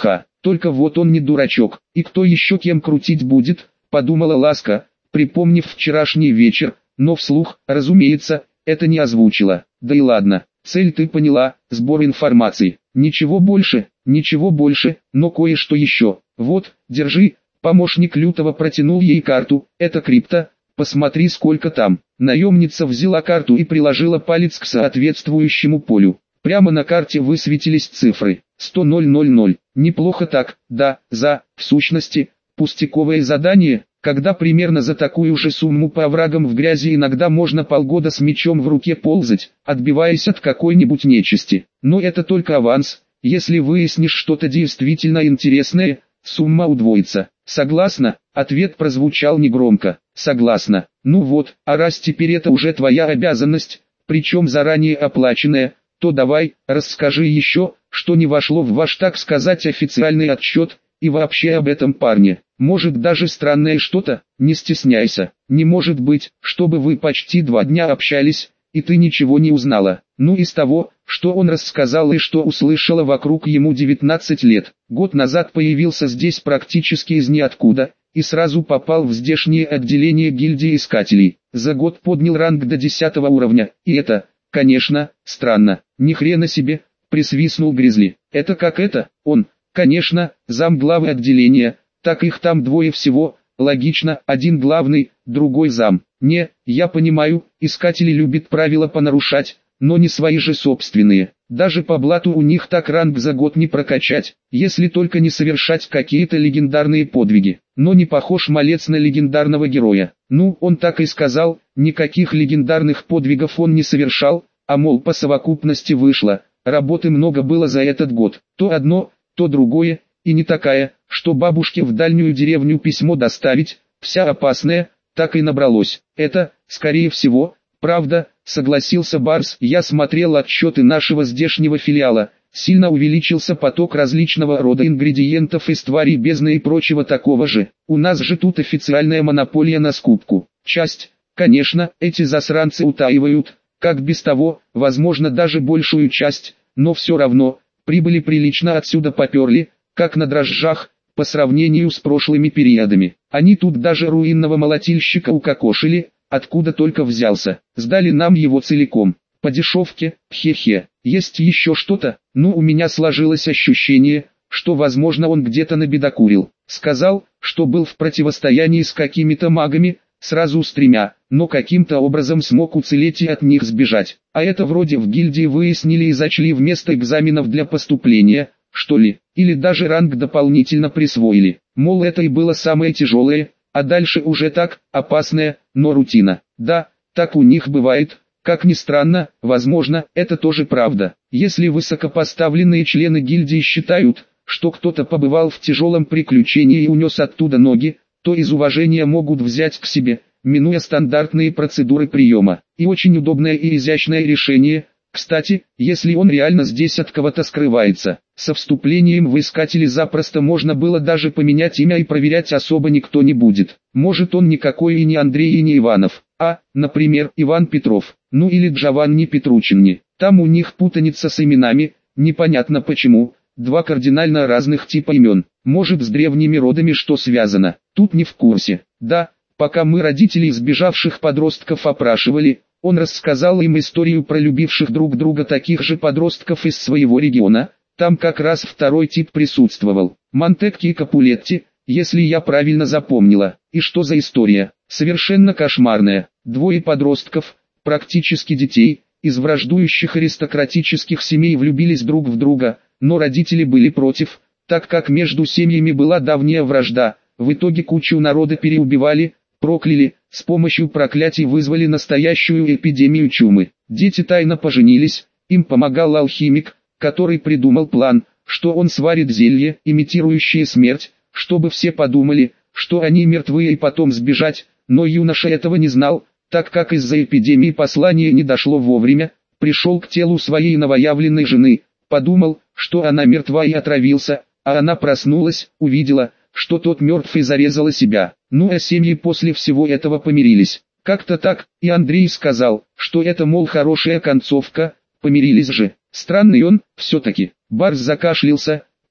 только вот он не дурачок, и кто еще кем крутить будет, подумала Ласка, припомнив вчерашний вечер, но вслух, разумеется, это не озвучила. Да и ладно, цель ты поняла, сбор информации. Ничего больше, ничего больше, но кое-что еще. Вот, держи. Помощник Лютого протянул ей карту, это крипта, посмотри сколько там. Наемница взяла карту и приложила палец к соответствующему полю. Прямо на карте высветились цифры. сто тысяч. Неплохо так, да, за, в сущности, пустяковое задание, когда примерно за такую же сумму по оврагам в грязи иногда можно полгода с мечом в руке ползать, отбиваясь от какой-нибудь нечисти. Но это только аванс, если выяснишь что-то действительно интересное, сумма удвоится. Согласна? Ответ прозвучал негромко. Согласна. Ну вот, а раз теперь это уже твоя обязанность, причем заранее оплаченная, то давай, расскажи еще, что не вошло в ваш, так сказать, официальный отчет, и вообще об этом парне. Может даже странное что-то, не стесняйся. Не может быть, чтобы вы почти два дня общались, и ты ничего не узнала. Ну из того, что он рассказал и что услышала вокруг, ему девятнадцать лет. Год назад появился здесь практически из ниоткуда, и сразу попал в здешнее отделение гильдии искателей. За год поднял ранг до десятого уровня, и это, конечно, странно. Ни хрена себе, присвистнул Гризли. Это как это? Он, конечно, замглавы отделения, так их там двое всего, логично, один главный, другой зам. Не, я понимаю, искатели любят правила понарушать, но не свои же собственные. Даже по блату у них так ранг за год не прокачать, если только не совершать какие-то легендарные подвиги. Но не похож малец на легендарного героя. Ну, он так и сказал, никаких легендарных подвигов он не совершал, а мол по совокупности вышло, работы много было за этот год. То одно, то другое, и не такая, что бабушке в дальнюю деревню письмо доставить, вся опасная, так и набралось. Это, скорее всего, правда, согласился Барс. Я смотрел отчеты нашего здешнего филиала. Сильно увеличился поток различного рода ингредиентов из тварей бездны и прочего такого же. У нас же тут официальная монополия на скупку. Часть, конечно, эти засранцы утаивают, как без того, возможно даже большую часть, но все равно, прибыли прилично отсюда поперли, как на дрожжах, по сравнению с прошлыми периодами. Они тут даже руинного молотильщика укокошили, откуда только взялся. Сдали нам его целиком, по дешевке, хе-хе. Есть еще что-то? Ну, у меня сложилось ощущение, что возможно он где-то набедокурил. Сказал, что был в противостоянии с какими-то магами, сразу с тремя, но каким-то образом смог уцелеть и от них сбежать. А это вроде в гильдии выяснили и зачли вместо экзаменов для поступления, что ли, или даже ранг дополнительно присвоили. Мол, это и было самое тяжелое, а дальше уже так, опасное, но рутина. Да, так у них бывает. Как ни странно, возможно, это тоже правда. Если высокопоставленные члены гильдии считают, что кто-то побывал в тяжелом приключении и унес оттуда ноги, то из уважения могут взять к себе, минуя стандартные процедуры приема. И очень удобное и изящное решение. Кстати, если он реально здесь от кого-то скрывается, со вступлением в искатели запросто можно было даже поменять имя и проверять особо никто не будет. Может он никакой и не Андрей и не Иванов, а, например, Иван Петров, ну или Джованни Петруччини. Там у них путаница с именами, непонятно почему, два кардинально разных типа имен. Может с древними родами что связано, тут не в курсе. Да, пока мы родителей сбежавших подростков опрашивали, он рассказал им историю про любивших друг друга таких же подростков из своего региона. Там как раз второй тип присутствовал. Монтекки и Капулетти, если я правильно запомнила. И что за история? Совершенно кошмарная. Двое подростков, практически детей, из враждующих аристократических семей влюбились друг в друга, но родители были против, так как между семьями была давняя вражда. В итоге кучу народа переубивали, прокляли, с помощью проклятий вызвали настоящую эпидемию чумы. Дети тайно поженились, им помогал алхимик, который придумал план, что он сварит зелье, имитирующее смерть, чтобы все подумали, что они мертвы и потом сбежать, но юноша этого не знал, так как из-за эпидемии послание не дошло вовремя, пришел к телу своей новоявленной жены, подумал, что она мертва и отравился, а она проснулась, увидела, что тот мертв и зарезала себя. Ну а семьи после всего этого помирились. Как-то так, и Андрей сказал, что это, мол, хорошая концовка, помирились же. Странный он, все-таки. Барс закашлялся,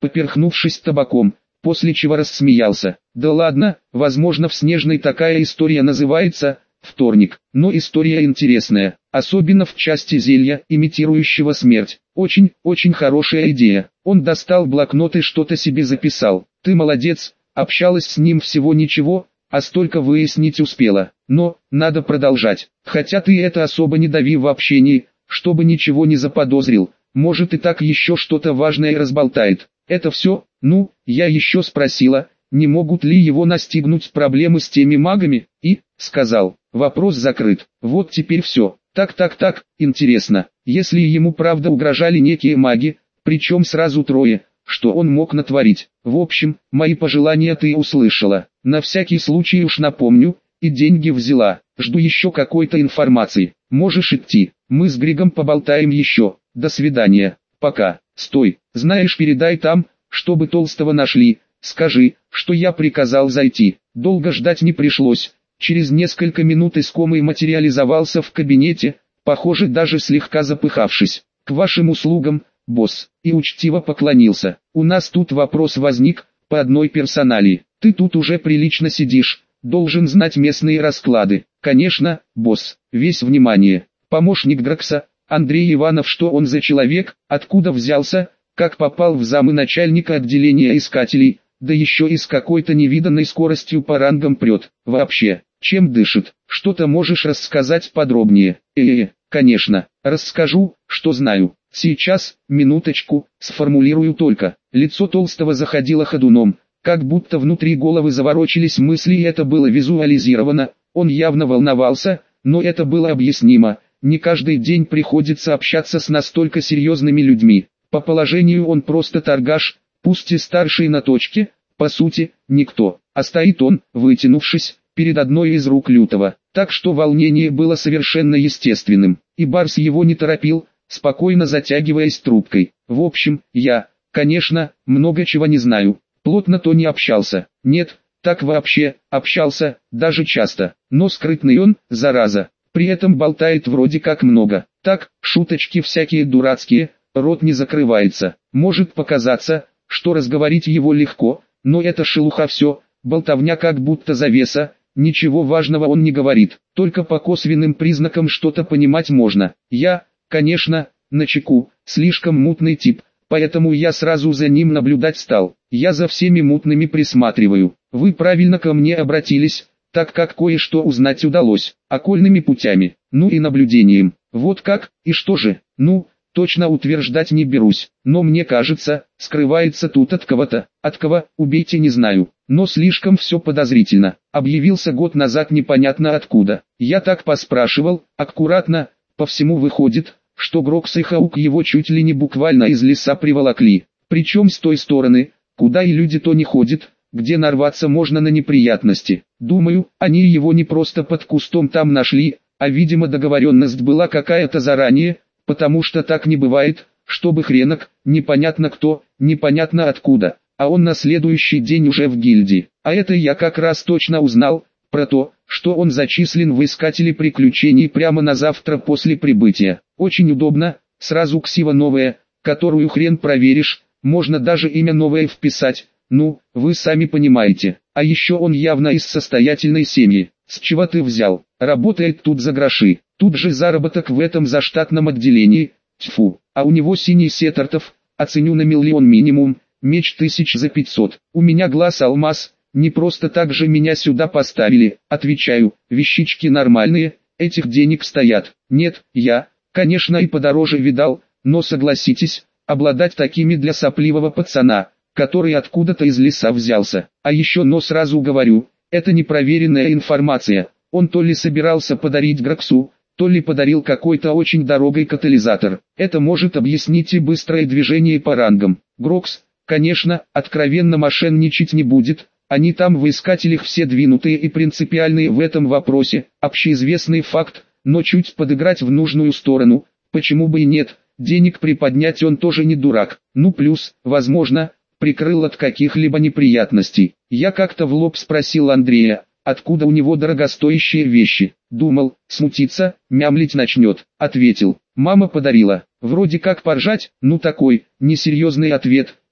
поперхнувшись табаком, после чего рассмеялся. Да ладно, возможно в Снежной такая история называется «Вторник», но история интересная, особенно в части зелья, имитирующего смерть. Очень, очень хорошая идея. Он достал блокнот и что-то себе записал. Ты молодец, общалась с ним всего ничего, а столько выяснить успела. Но, надо продолжать. Хотя ты это особо не дави в общении, чтобы ничего не заподозрил. Может и так еще что-то важное разболтает. Это все? Ну, я еще спросила, не могут ли его настигнуть проблемы с теми магами, и, сказал, вопрос закрыт. Вот теперь все. Так-так-так, интересно, если ему правда угрожали некие маги, причем сразу трое, что он мог натворить? В общем, мои пожелания ты услышала. На всякий случай уж напомню, и деньги взяла. Жду еще какой-то информации. Можешь идти, мы с Григом поболтаем еще. До свидания, пока. Стой, знаешь, передай там, чтобы Толстого нашли. Скажи, что я приказал зайти. Долго ждать не пришлось. Через несколько минут искомый материализовался в кабинете, похоже даже слегка запыхавшись. «К вашим услугам, босс», и учтиво поклонился. «У нас тут вопрос возник, по одной персоналии. Ты тут уже прилично сидишь, должен знать местные расклады». «Конечно, босс, весь внимание». Помощник Дракса, Андрей Иванов, что он за человек, откуда взялся, как попал в замы начальника отделения искателей, да еще и с какой-то невиданной скоростью по рангам прет. Вообще, чем дышит? Что-то можешь рассказать подробнее? Э-э, конечно, расскажу, что знаю. Сейчас, минуточку, сформулирую только. Лицо Толстого заходило ходуном, как будто внутри головы заворочились мысли, и это было визуализировано. Он явно волновался, но это было объяснимо. Не каждый день приходится общаться с настолько серьезными людьми. По положению он просто торгаш, пусть и старший на точке, по сути, никто. А стоит он, вытянувшись, перед одной из рук Лютого. Так что волнение было совершенно естественным. И Барс его не торопил, спокойно затягиваясь трубкой. В общем, я, конечно, много чего не знаю. Плотно-то не общался. Нет, так вообще, общался, даже часто. Но скрытный он, зараза. При этом болтает вроде как много. Так, шуточки всякие дурацкие, рот не закрывается. Может показаться, что разговорить его легко, но это шелуха все, болтовня как будто завеса, ничего важного он не говорит, только по косвенным признакам что-то понимать можно. Я, конечно, начеку, слишком мутный тип, поэтому я сразу за ним наблюдать стал. Я за всеми мутными присматриваю. Вы правильно ко мне обратились, так как кое-что узнать удалось, окольными путями, ну и наблюдением. Вот как, и что же, ну, точно утверждать не берусь, но мне кажется, скрывается тут от кого-то, от кого, убейте не знаю, но слишком все подозрительно. Объявился год назад непонятно откуда. Я так поспрашивал, аккуратно, по всему выходит, что Грокс и Хаук его чуть ли не буквально из леса приволокли, причем с той стороны, куда и люди-то не ходят, где нарваться можно на неприятности. Думаю, они его не просто под кустом там нашли, а видимо договоренность была какая-то заранее, потому что так не бывает, чтобы хренок, непонятно кто, непонятно откуда, а он на следующий день уже в гильдии. А это я как раз точно узнал, про то, что он зачислен в искатели приключений прямо на завтра после прибытия. Очень удобно, сразу ксива новая, которую хрен проверишь, можно даже имя новое вписать. Ну, вы сами понимаете. А еще он явно из состоятельной семьи. С чего ты взял? Работает тут за гроши. Тут же заработок в этом заштатном отделении. Тьфу. А у него синий сетартов, оценю на миллион минимум, меч тысяч за пятьсот. У меня глаз алмаз, не просто так же меня сюда поставили. Отвечаю, вещички нормальные, этих денег стоят. Нет, я, конечно и подороже видал, но согласитесь, обладать такими для сопливого пацана, который откуда-то из леса взялся. А еще, но сразу говорю, это непроверенная информация. Он то ли собирался подарить Гроксу, то ли подарил какой-то очень дорогой катализатор. Это может объяснить и быстрое движение по рангам. Грокс, конечно, откровенно мошенничать не будет. Они там в искателях все двинутые и принципиальные в этом вопросе. Общеизвестный факт, но чуть подыграть в нужную сторону, почему бы и нет. Денег приподнять он тоже не дурак. Ну плюс, возможно, прикрыл от каких-либо неприятностей. Я как-то в лоб спросил Андрея, откуда у него дорогостоящие вещи. Думал, смутиться, мямлить начнет. Ответил, мама подарила. Вроде как поржать, ну такой, несерьезный ответ.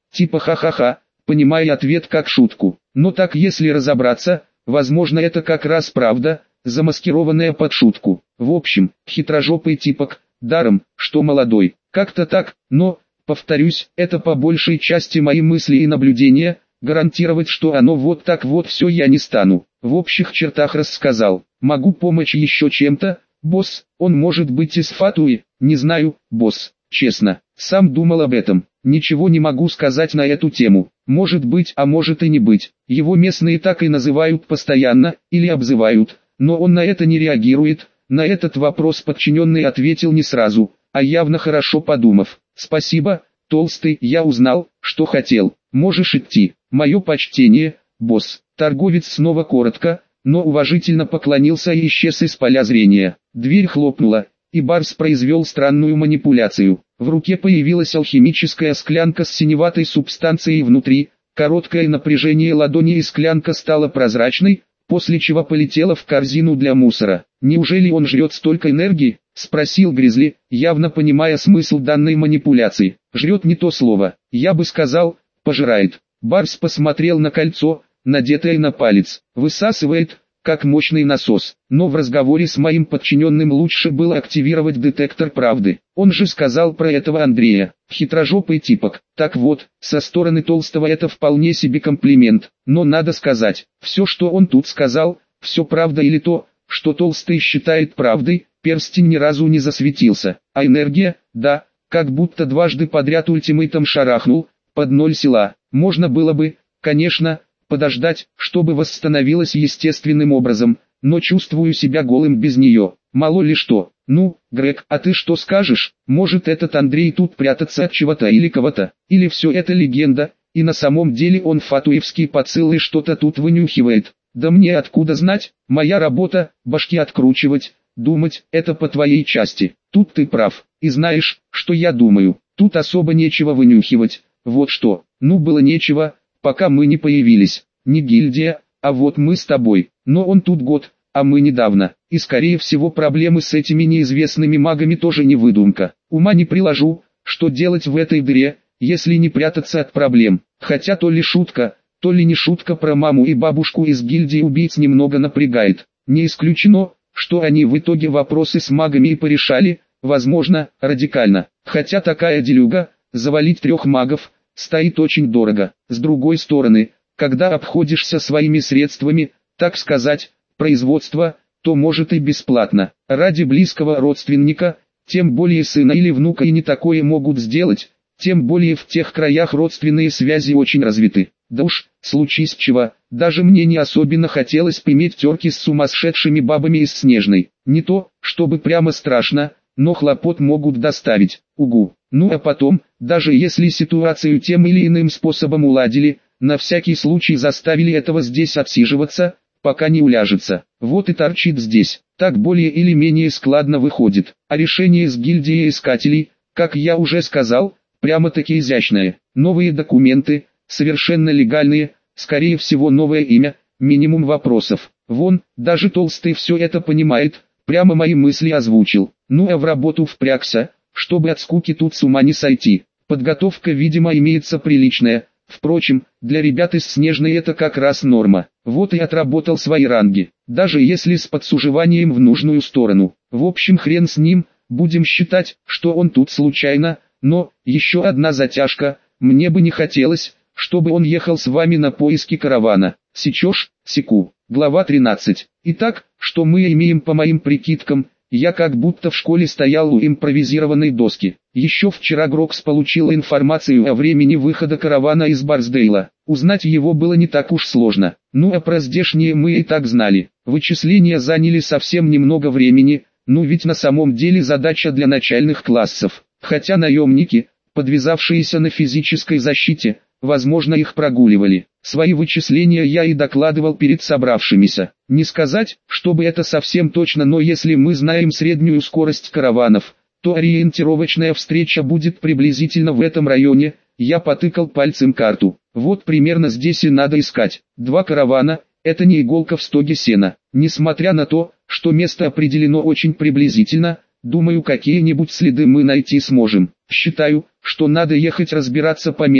типа ха-ха-ха, понимая ответ как шутку. Но так если разобраться, возможно это как раз правда, замаскированная под шутку. В общем, хитрожопый типок, даром, что молодой. Как-то так, но, повторюсь, это по большей части мои мысли и наблюдения, гарантировать, что оно вот так вот все я не стану. В общих чертах рассказал. Могу помочь еще чем-то, босс? Он может быть из Фатуи? Не знаю, босс, честно, сам думал об этом. Ничего не могу сказать на эту тему. Может быть, а может и не быть. Его местные так и называют постоянно, или обзывают, но он на это не реагирует. На этот вопрос подчиненный ответил не сразу, а явно хорошо подумав. Спасибо, толстый, я узнал, что хотел. Можешь идти. Мое почтение, босс. Торговец снова коротко, но уважительно поклонился и исчез из поля зрения. Дверь хлопнула, и Барс произвел странную манипуляцию. В руке появилась алхимическая склянка с синеватой субстанцией внутри, короткое напряжение ладони и склянка стала прозрачной, после чего полетела в корзину для мусора. «Неужели он жрет столько энергии?» — спросил Гризли, явно понимая смысл данной манипуляции. «Жрет не то слово, я бы сказал, пожирает». Барс посмотрел на кольцо, надетое на палец. «Высасывает, как мощный насос, но в разговоре с моим подчиненным лучше было активировать детектор правды. Он же сказал про этого Андрея, хитрожопый типок. Так вот, со стороны Толстого это вполне себе комплимент, но надо сказать, все что он тут сказал, все правда или то, что Толстый считает правдой, перстень ни разу не засветился, а энергия, да, как будто дважды подряд ультимейтом шарахнул, под ноль сила. Можно было бы, конечно, подождать, чтобы восстановилась естественным образом, но чувствую себя голым без нее. Мало ли что. Ну, Грег, а ты что скажешь? Может этот Андрей тут прятаться от чего-то или кого-то? Или все это легенда, и на самом деле он фатуевский пацил и что-то тут вынюхивает? Да мне откуда знать? Моя работа, башки откручивать, думать, это по твоей части. Тут ты прав. И знаешь, что я думаю? Тут особо нечего вынюхивать. Вот что. Ну было нечего, пока мы не появились. Не гильдия, а вот мы с тобой. Но он тут год, а мы недавно. И скорее всего проблемы с этими неизвестными магами тоже не выдумка. Ума не приложу, что делать в этой дыре, если не прятаться от проблем. Хотя то ли шутка, то ли не шутка про маму и бабушку из гильдии убийц немного напрягает. Не исключено, что они в итоге вопросы с магами и порешали, возможно, радикально. Хотя такая делюга, завалить трех магов, стоит очень дорого. С другой стороны, когда обходишься своими средствами, так сказать, производства, то может и бесплатно. Ради близкого родственника, тем более сына или внука и не такое могут сделать, тем более в тех краях родственные связи очень развиты. Да уж, случись чего, даже мне не особенно хотелось иметь терки с сумасшедшими бабами из Снежной. Не то, чтобы прямо страшно, но хлопот могут доставить. Угу. Ну а потом, даже если ситуацию тем или иным способом уладили, на всякий случай заставили этого здесь отсиживаться, пока не уляжется. Вот и торчит здесь. Так более или менее складно выходит. А решение с гильдией искателей, как я уже сказал, прямо-таки изящное. Новые документы, совершенно легальные, скорее всего новое имя, минимум вопросов. Вон, даже Толстый все это понимает, прямо мои мысли озвучил. Ну а в работу впрягся, чтобы от скуки тут с ума не сойти. Подготовка, видимо, имеется приличная. Впрочем, для ребят из Снежной это как раз норма. Вот и отработал свои ранги, даже если с подсуживанием в нужную сторону. В общем, хрен с ним, будем считать, что он тут случайно, но, еще одна затяжка, мне бы не хотелось, чтобы он ехал с вами на поиски каравана. Сечешь? Секу. Глава тринадцать. Итак, что мы имеем по моим прикидкам? Я как будто в школе стоял у импровизированной доски. Еще вчера Грокс получил информацию о времени выхода каравана из Барсдейла. Узнать его было не так уж сложно. Ну а про здешние мы и так знали. Вычисления заняли совсем немного времени, ну ведь на самом деле задача для начальных классов. Хотя наемники, подвязавшиеся на физической защите, возможно их прогуливали. Свои вычисления я и докладывал перед собравшимися. Не сказать, чтобы это совсем точно, но если мы знаем среднюю скорость караванов, то ориентировочная встреча будет приблизительно в этом районе. Я потыкал пальцем карту. Вот примерно здесь и надо искать. Два каравана – это не иголка в стоге сена. Несмотря на то, что место определено очень приблизительно, думаю, какие-нибудь следы мы найти сможем. Считаю, что надо ехать разбираться по месту,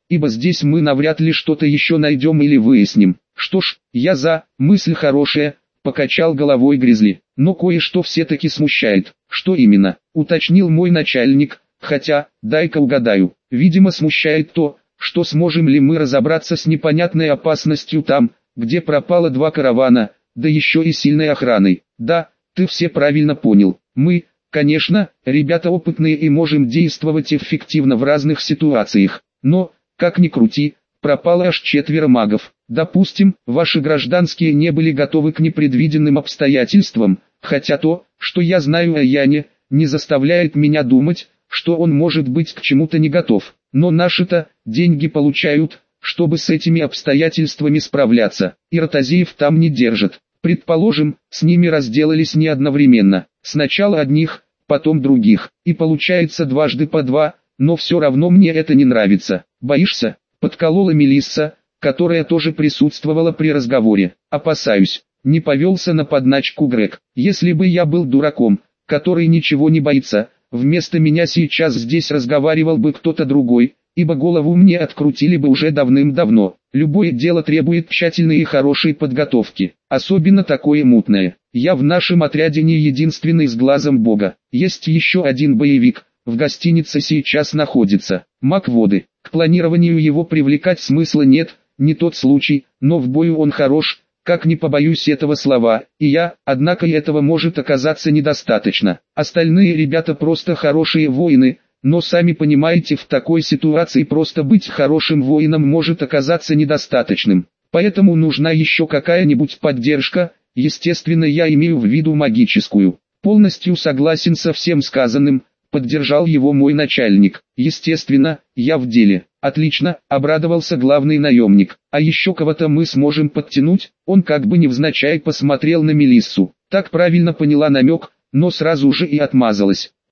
ибо здесь мы навряд ли что-то еще найдем или выясним. Что ж, я за, мысль хорошая, покачал головой Гризли, но кое-что все-таки смущает. Что именно, уточнил мой начальник, хотя, дай-ка угадаю, видимо смущает то, что сможем ли мы разобраться с непонятной опасностью там, где пропало два каравана, да еще и сильной охраной. Да, ты все правильно понял, мы, конечно, ребята опытные и можем действовать эффективно в разных ситуациях, но, как ни крути, пропало аж четверо магов. Допустим, ваши гражданские не были готовы к непредвиденным обстоятельствам, хотя то, что я знаю о Яне, не заставляет меня думать, что он может быть к чему-то не готов. Но наши-то деньги получают, чтобы с этими обстоятельствами справляться, и Ротозеев там не держит. Предположим, с ними разделались не одновременно, сначала одних, потом других, и получается дважды по два, но все равно мне это не нравится. Боишься? Подколола Мелисса, которая тоже присутствовала при разговоре. Опасаюсь, не повелся на подначку Грег. Если бы я был дураком, который ничего не боится, вместо меня сейчас здесь разговаривал бы кто-то другой, ибо голову мне открутили бы уже давным-давно. Любое дело требует тщательной и хорошей подготовки, особенно такое мутное. Я в нашем отряде не единственный с глазом бога. Есть еще один боевик, в гостинице сейчас находится, маг воды. К планированию его привлекать смысла нет, не тот случай, но в бою он хорош, как не побоюсь этого слова, и я, однако и этого может оказаться недостаточно. Остальные ребята просто хорошие воины, но сами понимаете, в такой ситуации просто быть хорошим воином может оказаться недостаточным. Поэтому нужна еще какая-нибудь поддержка, естественно я имею в виду магическую. Полностью согласен со всем сказанным, поддержал его мой начальник. Естественно, я в деле. Отлично, обрадовался главный наемник. А еще кого-то мы сможем подтянуть? Он как бы невзначай посмотрел на Мелиссу. Так правильно поняла намек, но сразу же и отмазалась.